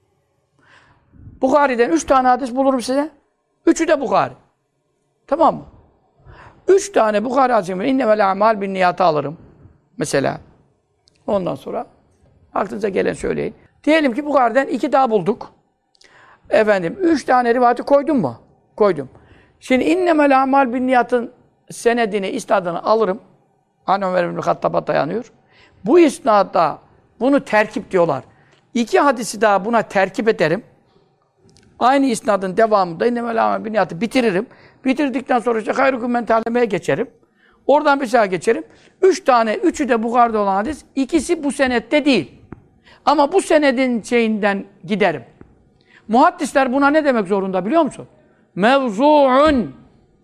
Bukhari'den 3 tane hadis bulurum size. 3'ü de Bukhari. Tamam mı? 3 tane Bukhari hadisi var. İnnemel a'mal bin niyata alırım. Mesela. Ondan sonra aklınıza gelen söyleyin. Diyelim ki Bukhari'den 2 daha bulduk. 3 tane rivayeti koydum mu? Koydum. Şimdi innemel a'mal bin niyatın senedini, isnadını alırım. Hani Ömer ibn Hattab'a dayanıyor. Bu isnadda bunu terkip diyorlar. 2 hadisi daha buna terkip ederim. Aynı isnadın devamında innemel a'mal bin niyatı bitiririm. Bitirdikten sonra işte hayrukum men ta'lemeye geçerim. Oradan bir sağa geçerim. 3 tane, 3'ü de Bukhari'de olan hadis. İkisi bu senette değil. Ama bu senedin şeyinden giderim. Muhaddisler buna ne demek zorunda biliyor musun? Mevzu'un.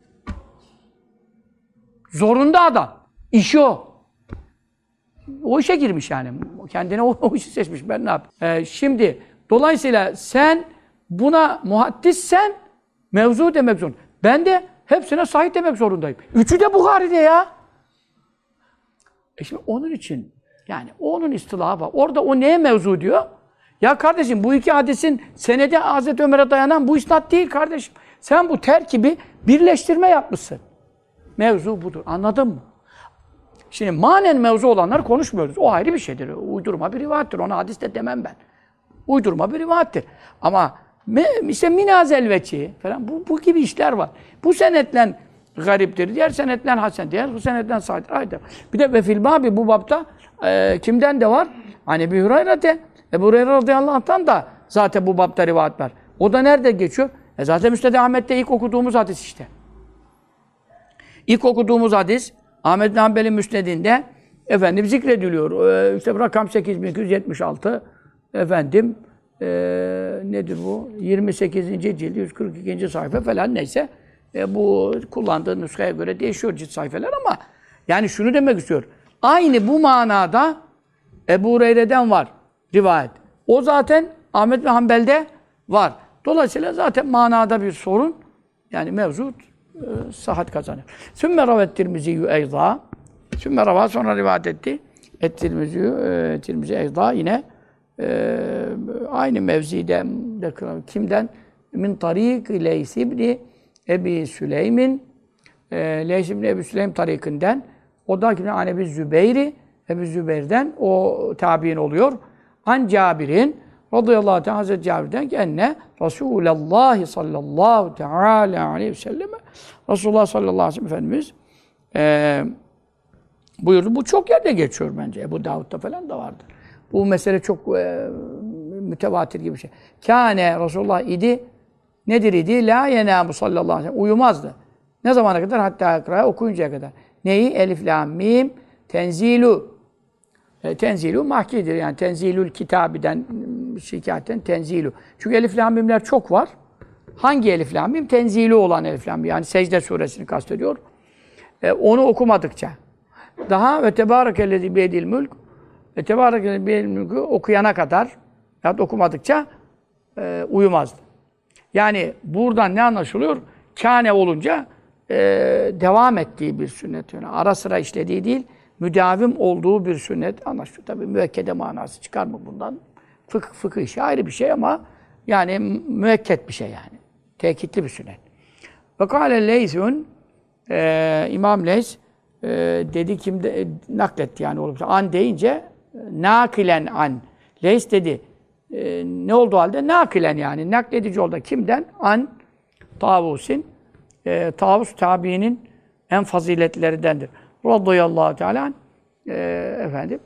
Zorunda adam. İşi o. O işe girmiş yani. Kendine o işi seçmiş. Ben ne yapayım? Şimdi dolayısıyla sen buna muhaddissen mevzu demek zorunda. Ben de hepsine sahih demek zorundayım. 3'ü de Bukhari'de ya. Şimdi onun için yani onun istilahı var. Orada o neye mevzu diyor? Ya kardeşim bu 2 hadisin senedi Hazreti Ömer'e dayanan bu isnat değil kardeşim. Sen bu terkibi birleştirme yapmışsın. Mevzu budur. Anladın mı? Şimdi manen mevzu olanlar konuşmuyoruz. O ayrı bir şeydir. Uydurma bir rivayettir. Ona hadis de demem ben. Uydurma bir rivayettir. Ama işte minazel veçi falan bu gibi işler var. Bu senetle gariptir. Diğer senetle hasen. Diğer bu senetle sahiptir. Haydi. Bir de ve fil babi bu babta kimden de var? Hani Ebu Hureyre'de. Ebu Hureyre radıyallahu anh'tan da zaten bu babta rivayet var. O da nerede geçiyor? Zaten Müsned Ahmet'te ilk okuduğumuz hadis işte. İlk okuduğumuz hadis Ahmed bin Hanbel'in Müsned'inde zikrediliyor. İşte rakam 8276 nedir bu? 28. cilt 142. sayfa falan neyse. Bu kullandığı nüshaya göre değişiyor cilt sayfalar ama yani şunu demek istiyor. Aynı bu manada Ebu Hureyre'den var rivayet. O zaten Ahmed bin Hanbel'de var. Dolayısıyla zaten manada bir sorun yani mevzu sıhhat kazanıyor. Sümme ravet Tirmizi'yü eyza. Sümme ravet sonra rivayet etti. Tirmizi eyza yine aynı mevzide kimden? Min tarik Leys ibn Ebi Süleym'in Leys ibn Ebi Süleym tarikinden o da kimden? Ebu Zübeyri Ebu Zübeyr'den o tabi'in oluyor. An Cabir'in radıyallahu teala Hazreti Cabir'den ki enne Resulullah sallallahu teala aleyhi ve selleme Resulullah sallallahu aleyhi ve sellem Efendimiz buyurdu. Bu çok yerde geçiyor bence. Ebu Davud'da falan da vardır. Bu mesele çok mütevatir gibi bir şey. Kâne Resulullah idi. Nedir idi? La yenâmu sallallahu aleyhi ve sellem. Uyumazdı. Ne zamana kadar? Hatta ikra okuyuncaya kadar. Neyi? Elif, lam, mim, tenzilu. Tenzilu mahkidir. Yani tenzilül kitabiden, şikayetten tenzilu. Çünkü elif, lam, mimler çok var. Hangi elif, lam, mim? Tenzilu olan elif, lam, mim. Yani Secde suresini kastediyor. Onu okumadıkça. Daha ve tebârekellezî biyedil mülk. Ve tebârekellezî biyedil mülk'ü okuyana kadar ya da okumadıkça uyumazdı. Yani buradan ne anlaşılıyor? Kâne olunca devam ettiği bir sünnet. Yani ara sıra işlediği değil, müdavim olduğu bir sünnet anlaşılıyor. Tabii müekkede manası çıkar mı bundan? Fıkıh işi ayrı bir şey ama yani müekket bir şey yani. Tekitli bir sünnet. Ve kâle Leyth'ün İmam Leys dedi kimde nakletti yani olursa an deyince nakilen an. Leys dedi ne oldu halde? Nakilen yani. Nakledici oldu. Kimden? An Tavus'in. Tavus tabiinin en faziletlerindendir. Radıyallahu teala efendim.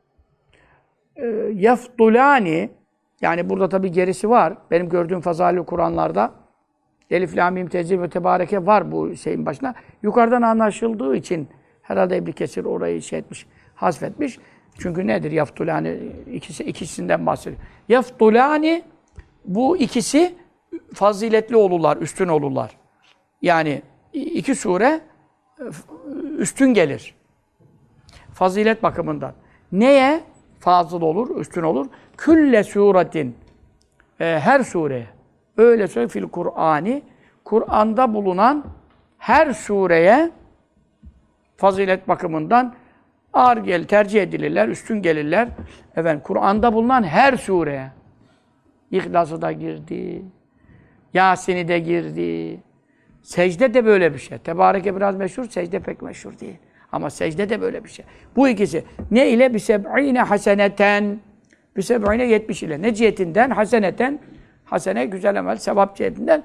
Yeftulani yani burada tabii gerisi var. Benim gördüğüm Fazail-i Kur'anlarda Elif, Lam, Mim, Tenzil ve Tebareke var bu şeyin başına. Yukarıdan anlaşıldığı için herhalde İbn Kesir orayı şey etmiş, hasfetmiş. Çünkü nedir? Yeftulani ikisinden bahsediyor. Yeftulani bu ikisi faziletli olurlar, üstün olurlar. Yani iki sure üstün gelir. Fazilet bakımından. Neye fazıl olur, üstün olur? Külle suretin. Her sureye. Öyle söyle fil Kur'ani. Kur'an'da bulunan her sureye fazilet bakımından ağır tercih edilirler, üstün gelirler. Efendim Kur'an'da bulunan her sureye. İhlas'ı da girdi. Yasin'i de girdi. Secde de böyle bir şey. Tebareke biraz meşhur, secde pek meşhur değil. Ama secde de böyle bir şey. Bu ikisi ne ile? Biseb'ine haseneten. Biseb'ine 70 ile. Ne cihetinden? Haseneten. Hasene, güzel amel, sevap cihetinden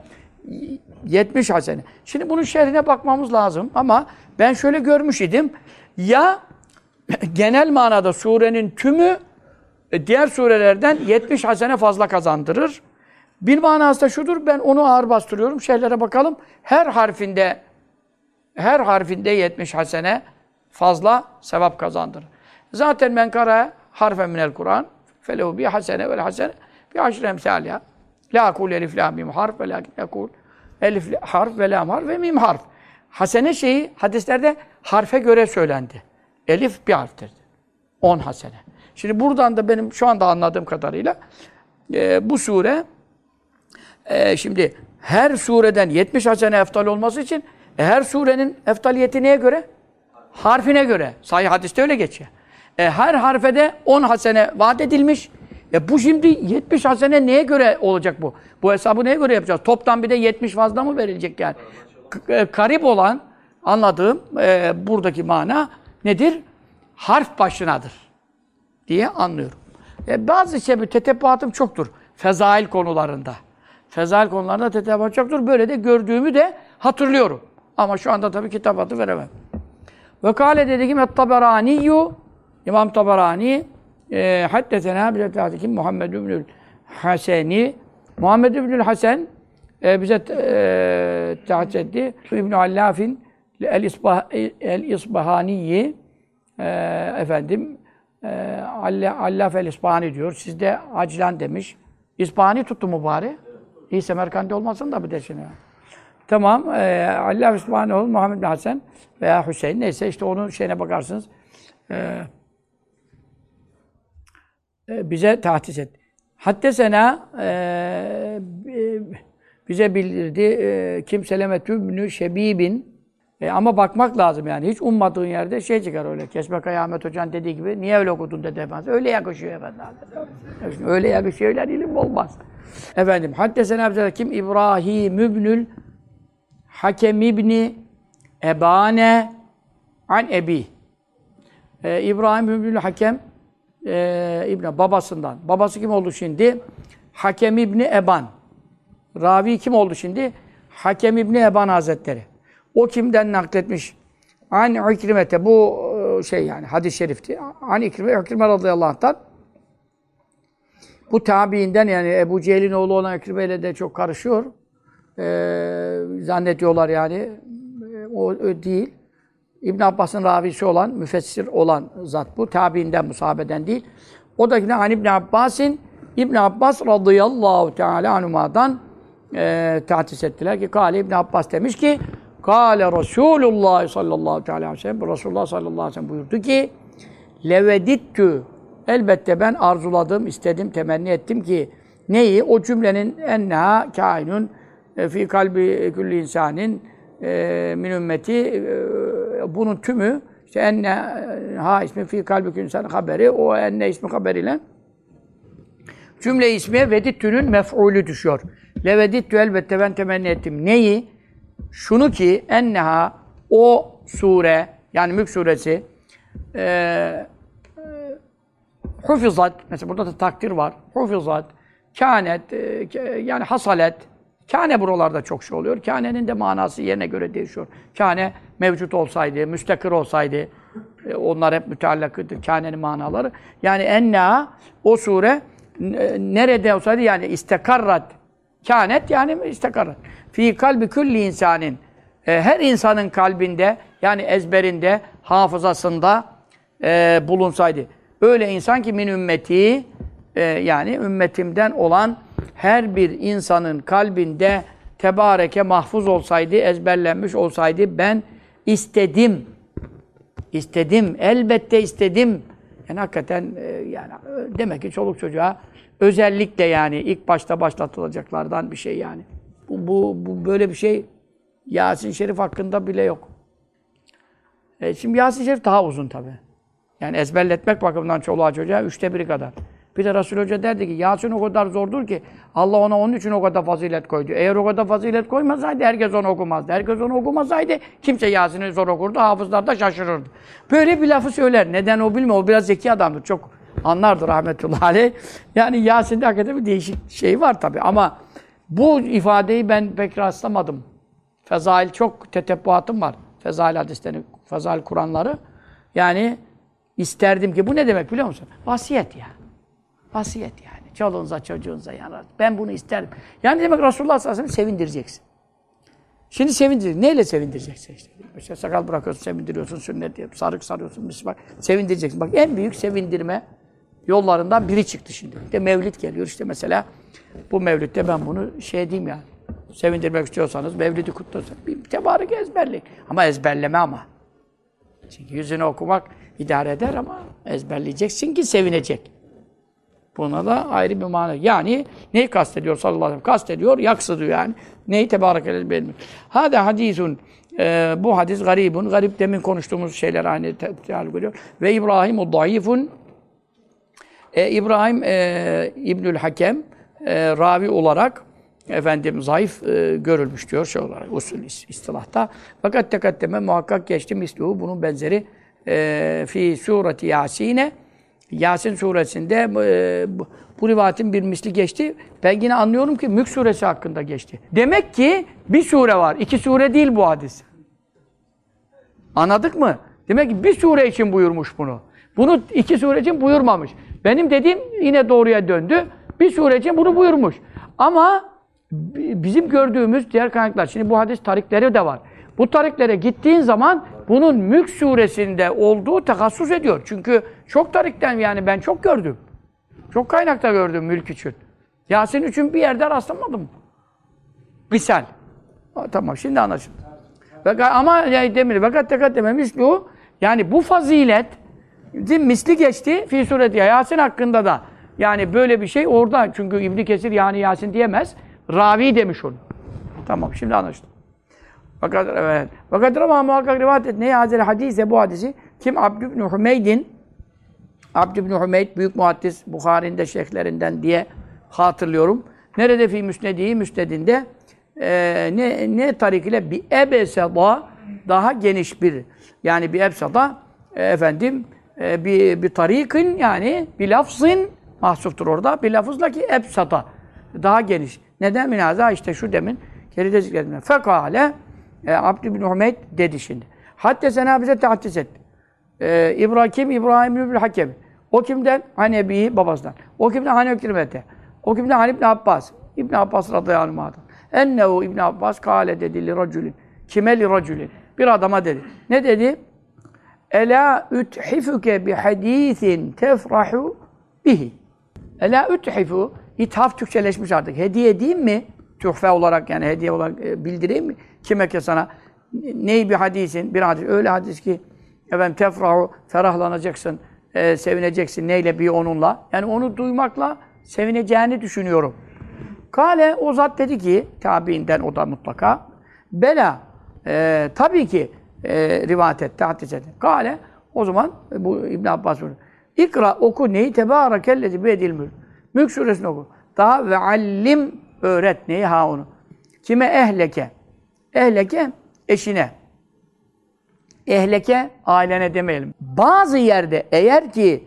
70 hasene. Şimdi bunun şerhine bakmamız lazım ama ben şöyle görmüş idim. Ya genel manada surenin tümü diğer surelerden 70 hasene fazla kazandırır. Bir manası da şudur, ben onu ağır bastırıyorum. Şerhlere bakalım. Her harfinde 70 hasene fazla sevap kazandırır. Zaten men kara harfen minel Kur'an felehu bi hasene vel hasene bi aşri emsaliha. La akul elif lam mim harf ve lakin akul elif harf ve lam harf ve mim harf. Hasene şeyi hadislerde harfe göre söylendi. Elif bir harftir. 10 hasene. Şimdi buradan da benim şu anda anladığım kadarıyla bu sure şimdi her sureden 70 hasene eftal olması için her surenin eftaliyeti neye göre? Harfine göre. Sahih hadiste öyle geçiyor. Her harfede 10 hasene vaat edilmiş. Bu şimdi 70 hasene neye göre olacak bu? Bu hesabı neye göre yapacağız? Toptan bir de 70 fazla mı verilecek yani? Karip olan anladığım buradaki mana nedir? Harf başınadır diye anlıyorum. Bazı tetebbuatım çoktur. Fezail konularında. Fezail konularında tetebbuat çoktur. Böyle de gördüğümü de hatırlıyorum. Ama şu anda tabii kitap adı veremem. Ve kâle dedi ki et-Taberaniyyü İmam Taberani haddesena bize tahdikim Muhammed ibnül Haseni Muhammed ibnül Hasen bize tahdis etti. İbn-i Allaf'in el-İsbahaniyi efendim Allaf el-İsbahani diyor. Sizde Aclan demiş. İsbahani tuttu mübarek. İyi Semerkandi olmasın da bir de şimdi. Tamam. Allaf İsbahani olur. Muhammed bin Hasen veya Hüseyin neyse işte onun şeyine bakarsınız. Bize tahdis etti. Haddesena bize bildirdi. Kim Selemetü ibn-i Şebibin ama bakmak lazım yani. Hiç ummadığın yerde şey çıkar öyle. Kesbekaya Ahmet Hoca'nın dediği gibi. Niye öyle okudun dedi efendim. Öyle yakışıyor efendim. Öyle yakışıyor. Öyle ilim olmaz. Efendim. Haddesena bize kim? İbrahim ibnül Hakem ibni Ebane an Ebi. İbrahim ibnül Hakem İbni babasından. Babası kim oldu şimdi? Hakem İbni Eban. Ravi kim oldu şimdi? Hakem İbni Eban Hazretleri. O kimden nakletmiş? An İkrimete. Bu şey yani hadis-i şerifti. An İkrime radıyallahu anh'tan. Bu tabiinden yani Ebu Cehil'in oğlu olan İkrime ile de çok karışıyor. Zannediyorlar yani. o değil. İbn Abbas'ın ravisi olan, müfessir olan zat bu. Tabiinden, bu sahabeden değil. O da yine İbn Abbas'in, İbn Abbas radıyallahu teala anhuma'dan tahsis ettiler ki Kâle İbn Abbas demiş ki Kâle Resulullah sallallahu aleyhi ve sellem Resulullah sallallahu aleyhi ve sellem buyurdu ki Levedittü elbette ben arzuladım, istedim, temenni ettim ki neyi? O cümlenin enneha kainun fi kalbi külli insanin min ümmeti bunun tümü işte enne ha ismi fi kalbi külli insanin haberi o enne ismi haberiyle cümle ismi vedittü'nün mef'ulü düşüyor. Levedittü elbette ben temenni ettim. Neyi? Şunu ki enneha o sure yani Mülk suresi hufizat mesela burada da takdir var. Hufizat kânet yani hasalet kâne buralarda çok şey oluyor. Kânenin de manası yerine göre değişiyor. Kâne mevcut olsaydı, müstakir olsaydı onlar hep müteallakıdır. Kânenin manaları. Yani enneha o sure nerede olsaydı yani istekarrat kânet yani istekarrat. Fî kalbi külli insanin her insanın kalbinde yani ezberinde, hafızasında bulunsaydı. Öyle insan ki min ümmeti yani ümmetimden olan her bir insanın kalbinde tebareke mahfuz olsaydı, ezberlenmiş olsaydı ben istedim. İstedim, elbette istedim. Yani hakikaten yani demek ki çoluk çocuğa özellikle yani ilk başta başlatılacaklardan bir şey yani. Bu böyle bir şey Yasin Şerif hakkında bile yok. Şimdi Yasin Şerif daha uzun tabii. Yani ezberletmek bakımından çoluğa çocuğa 1/3 kadar. Bir de Resul Hoca derdi ki Yasin o kadar zordur ki Allah ona onun için o kadar fazilet koydu. Eğer o kadar fazilet koymasaydı herkes onu okumazdı. Herkes onu okumasaydı kimse Yasin'i zor okurdu, hafızlar da şaşırırdı. Böyle bir lafı söyler. Neden o bilmiyor. O biraz zeki adamdır. Çok anlardı rahmetullahi aleyh. Yani Yasin'de hakikaten bir değişik şey var tabii ama bu ifadeyi ben pek rastlamadım. Fezail çok tetebbuatım var. Fezail hadislerini, fezail Kur'anları. Yani isterdim ki bu ne demek biliyor musun? Vasiyet ya. Vasiyet yani. Çoluğunuza, çocuğunuza yani. Ben bunu isterim. Yani demek Resulullah sallallahu aleyhi ve sellem sevindireceksin. Şimdi sevindireceksin. Neyle sevindireceksin işte? Mesela sakal bırakıyorsun, sevindiriyorsun, sünnet diye. Sarık sarıyorsun, misvak. Sevindireceksin. Bak en büyük sevindirme yollarından biri çıktı şimdi. İşte mevlid geliyor işte mesela. Bu mevlidde ben bunu diyeyim yani. Sevindirmek istiyorsanız mevlidi kutlasın. Bir tebarek ezberleyin. Ama ezberleme ama. Çünkü yüzünü okumak idare eder ama ezberleyeceksin ki sevinecek. Buna da ayrı bir mana. Yani neyi kastediyor sallallahu aleyhi ve sellem? Kastediyor, yaksıdıyor yani. Neyi tebarek benim. Hâdâ hadîzun. Bu hadis garibun. Garip demin konuştuğumuz şeyler aynı teallük ediyor. Ve İbrahim dayıfun. İbrahim İbnül Hakem ravi olarak zayıf görülmüş diyor şey olarak usul istilahta. Fakat tekaddeme muhakkak geçti misluhu bunun benzeri fi sureti Yasin'e Yasin suresinde bu rivayetin bir misli geçti. Ben yine anlıyorum ki Mülk suresi hakkında geçti. Demek ki bir sure var. 2 sure değil bu hadis. Anladık mı? Demek ki bir sure için buyurmuş bunu. Bunu 2 sure için buyurmamış. Benim dediğim yine doğruya döndü. Bir sure için bunu buyurmuş. Ama bizim gördüğümüz diğer kaynaklar, şimdi bu hadis tarikleri de var. Bu tariklere gittiğin zaman bunun Mülk suresinde olduğu tekassus ediyor. Çünkü çok tarikten yani ben çok gördüm. Çok kaynakta gördüm Mülk için. Yasin için bir yerde rastlamadım. Misal. Tamam şimdi anlaşıldı. Ama yani demir fakat dikkat dememiz bu. Yani bu fazilet misli geçti fi sureti Yasin hakkında da. Yani böyle bir şey orada. Çünkü İbn Kesir yani Yasin diyemez. Ravi demiş onu. Tamam şimdi anlaşıldı. Fakat evet. Fakat ama muhakkak rivayet et. Ne hazel hadise bu hadisi? Kim? Abd ibn Hümeyd'in Abd ibn Hümeyd büyük muhaddis Buhari'nin de şeyhlerinden diye hatırlıyorum. Nerede fi müsnedihi müsnedinde ne tarik ile bir ebeseda daha geniş bir yani bir ebseda bir tarikin yani bir lafzın mahsuftur orada. Bir lafızla ki ebsada daha geniş. Neden minaza işte şu demin geride zikredildi. Fekale Abd ibn Hümeyd dedi şimdi. Hatta sana bize tahdis et. İbrahim ibn Hakem. O kimden? Hani Ebi'yi babasından. O kimden? Hani Ökrimet'e. O kimden? Hani İbn Abbas. İbn Abbas radıyallahu anh'dan. Ennehu İbn Abbas kâle dedi li racülün. Kime li racülün? Bir adama dedi. Ne dedi? Ela üthifuke bi hadisin tefrahu bihi. Ela üthifu. İthaf Türkçeleşmiş artık. Hediye edeyim mi? Tuhfe olarak yani hediye olarak bildireyim mi? Kime ki sana? Ney bir hadisin? Bir hadis. Öyle hadis ki efendim tefrahu. Ferahlanacaksın. Sevineceksin. Neyle? Bir onunla. Yani onu duymakla sevineceğini düşünüyorum. Kale o zat dedi ki tabiinden o da mutlaka. Bela. Tabii ki rivayet etti, hadis etti. Kale o zaman bu İbn Abbas söylüyor. İkra oku neyi tebârekellezi biyedil mülk. Mülk suresini oku. Daha ve allim öğret neyi ha onu. Kime ehleke? Ehleke eşine. Ehleke ailene demeyelim. Bazı yerde eğer ki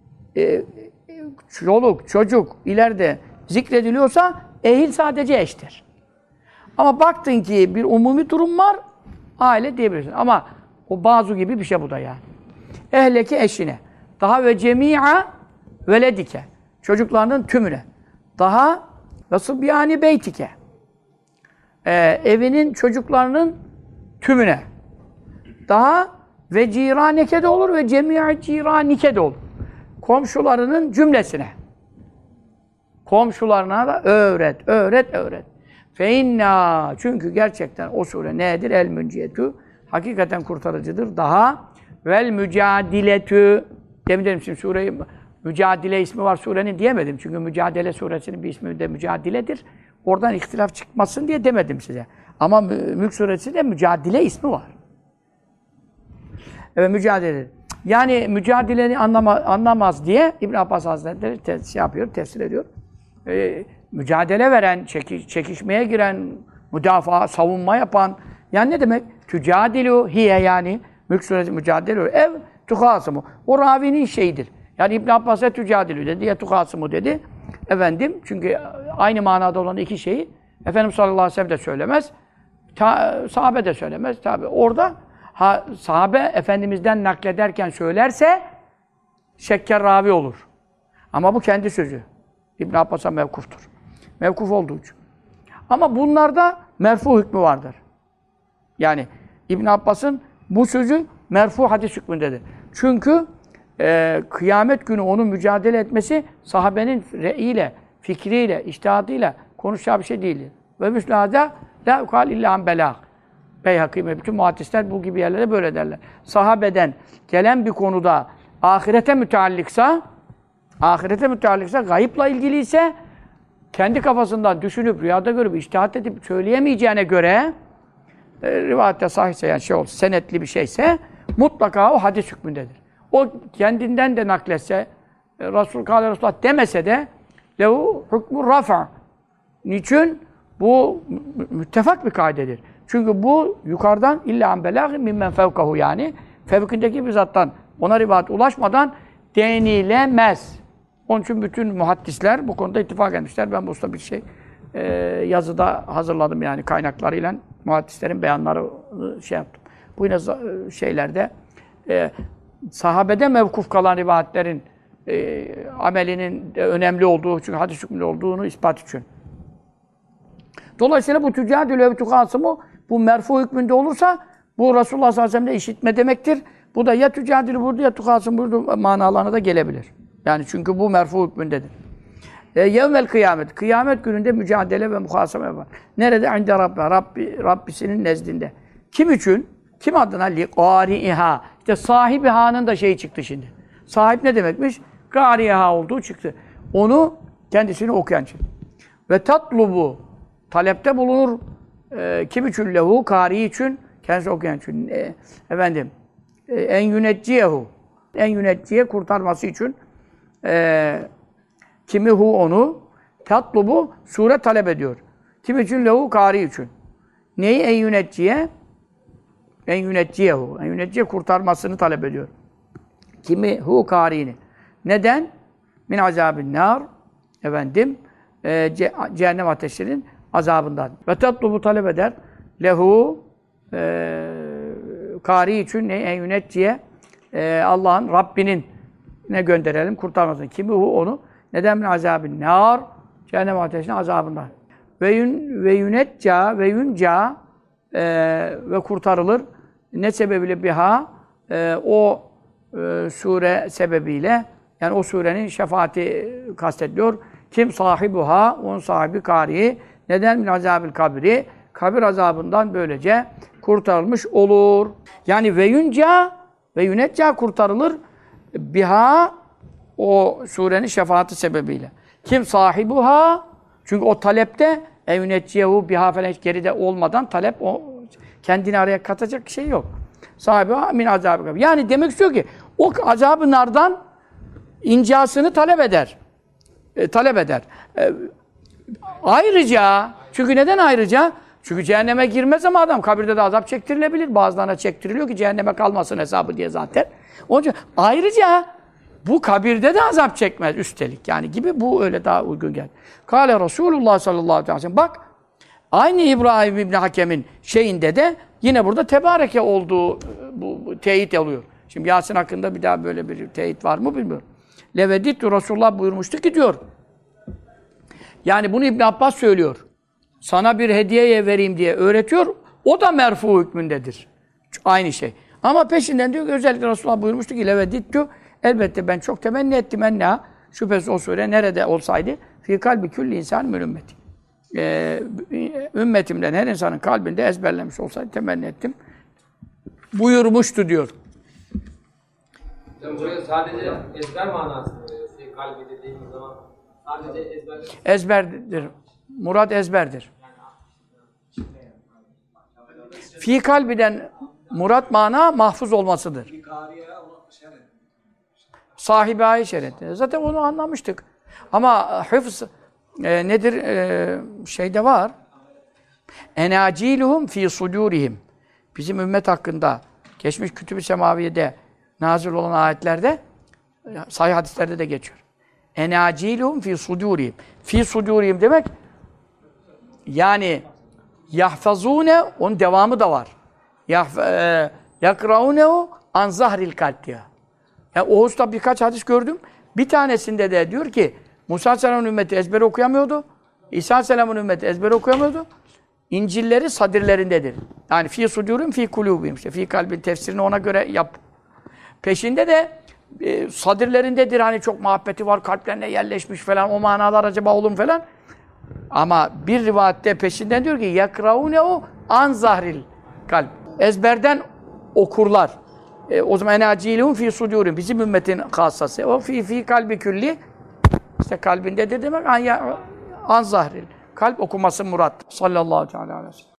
çoluk, çocuk ileride zikrediliyorsa ehil sadece eştir. Ama baktın ki bir umumi durum var, aile diyebilirsin. Ama o bazı gibi bir şey bu da yani. Ehleke eşine. Daha ve cemi'a veledike. Çocuklarının tümüne. Daha nasıl bir yani beytike. Evinin çocuklarının tümüne. Daha ve ciranike de olur ve cemi'a ciranike de olur. Komşularının cümlesine. Komşularına da öğret, öğret, öğret. Fe inna çünkü gerçekten o sure nedir? El münciyetü. Hakikaten kurtarıcıdır. Daha vel mücadiletü. Demin dedim şimdi sureyi mücadele ismi var surenin diyemedim. Çünkü mücadele suresinin bir ismi de mücadiledir. Oradan ihtilaf çıkmasın diye demedim size. Ama Mülk suresinde mücadele ismi var. Evet mücadele. Yani mücadeleni anlamaz diye İbn Abbas Hazretleri yapıyor, tefsir ediyor. Mücadele veren, çekişmeye giren, müdafaa, savunma yapan. Yani ne demek? Tücadilu hiye yani. Mülk suresi mücadele ev tuhasımı. O ravinin şeyidir. Yani İbn Abbas'a tücadilu dedi ya tuhasımı dedi. Efendim çünkü aynı manada olan iki şeyi Efendimiz sallallahu aleyhi ve sellem de söylemez. Sahabe de söylemez. Tabi orada sahabe Efendimiz'den naklederken söylerse şekker ravi olur. Ama bu kendi sözü. İbn Abbas'a mevkuftur. Mevkuf olduğu için. Ama bunlarda merfu hükmü vardır. Yani İbn Abbas'ın bu sözü merfu hadis hükmündedir. Çünkü kıyamet günü onun mücadele etmesi sahabenin re'iyle, fikriyle, içtihadıyla konuşacağı bir şey değildir. Ve müslâda la ukal illa an belâh. Beyhakî ve bütün muhaddisler bu gibi yerlere böyle derler. Sahabeden gelen bir konuda ahirete mütealliksa gayıpla ilgiliyse kendi kafasından düşünüp, rüyada görüp, içtihat edip söyleyemeyeceğine göre rivayette sahihse yani şey olsa, senetli bir şeyse mutlaka o hadis hükmündedir. O kendinden de nakletse Resulullah demese de lehu hükmü rafa. Niçin? Bu müttefak bir kaidedir. Çünkü bu yukarıdan illa an belâgin mimmen fevkahu yani fevkindeki bir zattan ona rivayet ulaşmadan denilemez. Onun için bütün muhaddisler bu konuda ittifak etmişler. Ben bu usta bir şey yazıda hazırladım yani kaynaklarıyla muhaddislerin beyanlarını şey yaptım. Bu yine şeylerde sahabede mevkuf kalan rivayetlerin amelinin önemli olduğu, çünkü hadis hükmünde olduğunu ispat için. Dolayısıyla bu tüccadül ve tukasımı bu merfu hükmünde olursa bu Resulullah sallallahu aleyhi ve sellem'de işitme demektir. Bu da ya tüccadül burada ya tukasım burada manalarına da gelebilir. Yani çünkü bu merfu hükmündedir. Yevmel kıyamet. Kıyamet gününde mücadele ve muhaseme var. Nerede? İnde Rabbisinin nezdinde. Kim için? Kim adına? Liqari'iha. İşte sahibihanın da şeyi çıktı şimdi. Sahip ne demekmiş? Qari'iha olduğu çıktı. Onu kendisini okuyan için. Ve tatlubu. Talepte bulunur. Kim için? Lehu. Kari için. Kendisi okuyan için. Efendim. En yünecciyehu. En yünecciye kurtarması için. Kimi hu onu. Tatlubu. Sure talep ediyor. Kim için? Lehu. Kari için. Neyi en yünecciye? En yünecciyehu. En yünecciye kurtarmasını talep ediyor. Kimi hu kârini. Neden? Min azâbin nâr. Efendim, cehennem ateşlerinin azabından. Ve tatlubu talep eder. Lehu kâri için en yünecciye Allah'ın Rabbinin ne gönderelim kurtarmasını. Kimi hu onu. Neden min azâbin nâr? Cehennem ateşinin azabından. Ve yünecca ve yunca ve kurtarılır. Ne sebebiyle biha? O sure sebebiyle, yani o surenin şefaati kastediliyor. Kim sahibuha? Onun sahibi kariyi. Neden? Min azabil kabri. Kabir azabından böylece kurtarılmış olur. Yani ve yunecca kurtarılır. Biha, o surenin şefaati sebebiyle. Kim sahibuha? Çünkü o talepte yunecciyehu biha falan hiç geride olmadan talep, o kendini araya katacak şey yok. Sahibuha min azabı kabri. Yani demek istiyor ki o azab-ı nardan incasını talep eder. Ayrıca, çünkü neden ayrıca? Çünkü cehenneme girmez ama adam kabirde de azap çektirilebilir. Bazılarına çektiriliyor ki cehenneme kalmasın hesabı diye zaten. Onun için ayrıca bu kabirde de azap çekmez üstelik. Yani gibi, bu öyle daha uygun geldi. Kâle Resulullah sallallahu aleyhi ve sellem. Bak, aynı İbrahim İbni Hakem'in şeyinde de yine burada tebareke olduğu bu teyit alıyor. Şimdi Yasin hakkında bir daha böyle bir teyit var mı bilmiyorum. Levedittu, Resulullah buyurmuştu ki diyor. Yani bunu İbn Abbas söylüyor. Sana bir hediyeye vereyim diye öğretiyor. O da merfu hükmündedir. Aynı şey. Ama peşinden diyor ki özellikle Resulullah buyurmuştu ki levedittu, elbette ben çok temenni ettim enna, şüphesiz o sure nerede olsaydı fi kalbi külli insan min ümmeti. Ümmetimden her insanın kalbinde ezberlemiş olsaydı temenni ettim. Buyurmuştu diyor. Buraya sadece ezber manasını veriyor. Kalbi dediğimiz zaman sadece ezber. Ezberdir. Murad ezberdir. Fi kalbiden murat mana mahfuz olmasıdır. Sahibi-i şeref. Zaten onu anlamıştık. Ama hıfz nedir? Şeyde var. Enaciluhum fi sudurihim. Bizim ümmet hakkında geçmiş Kütüb-i Semaviye'de nazil olan ayetlerde, sahih hadislerde de geçiyor. Enaciluhum fi sudurihim. Fi sudurihim demek yani yahfazune, onun devamı da var. Yakraunehu an zahril kalp diyor. Yani o hususta birkaç hadis gördüm. Bir tanesinde de diyor ki Musa Aleyhisselam'ın ümmeti ezber okuyamıyordu. İsa Aleyhisselam'ın ümmeti ezber okuyamıyordu. İncilleri sadirlerindedir. Yani fi sudurum fi kulubihim. İşte fi kalbin tefsirini ona göre yap. Peşinde de sadirlerindedir. Hani çok muhabbeti var, kalplerine yerleşmiş falan. O manalar acaba olur mu falan. Ama bir rivayette peşinden diyor ki yakraunehu an zahril kalp. Ezberden okurlar. O zaman enacilun fi sudurum. Bizim ümmetin hassası. O fi kalbi külli. İşte kalbindedir demek. An zahril. Kalp okuması murat. Sallallahu aleyhi ve sellem.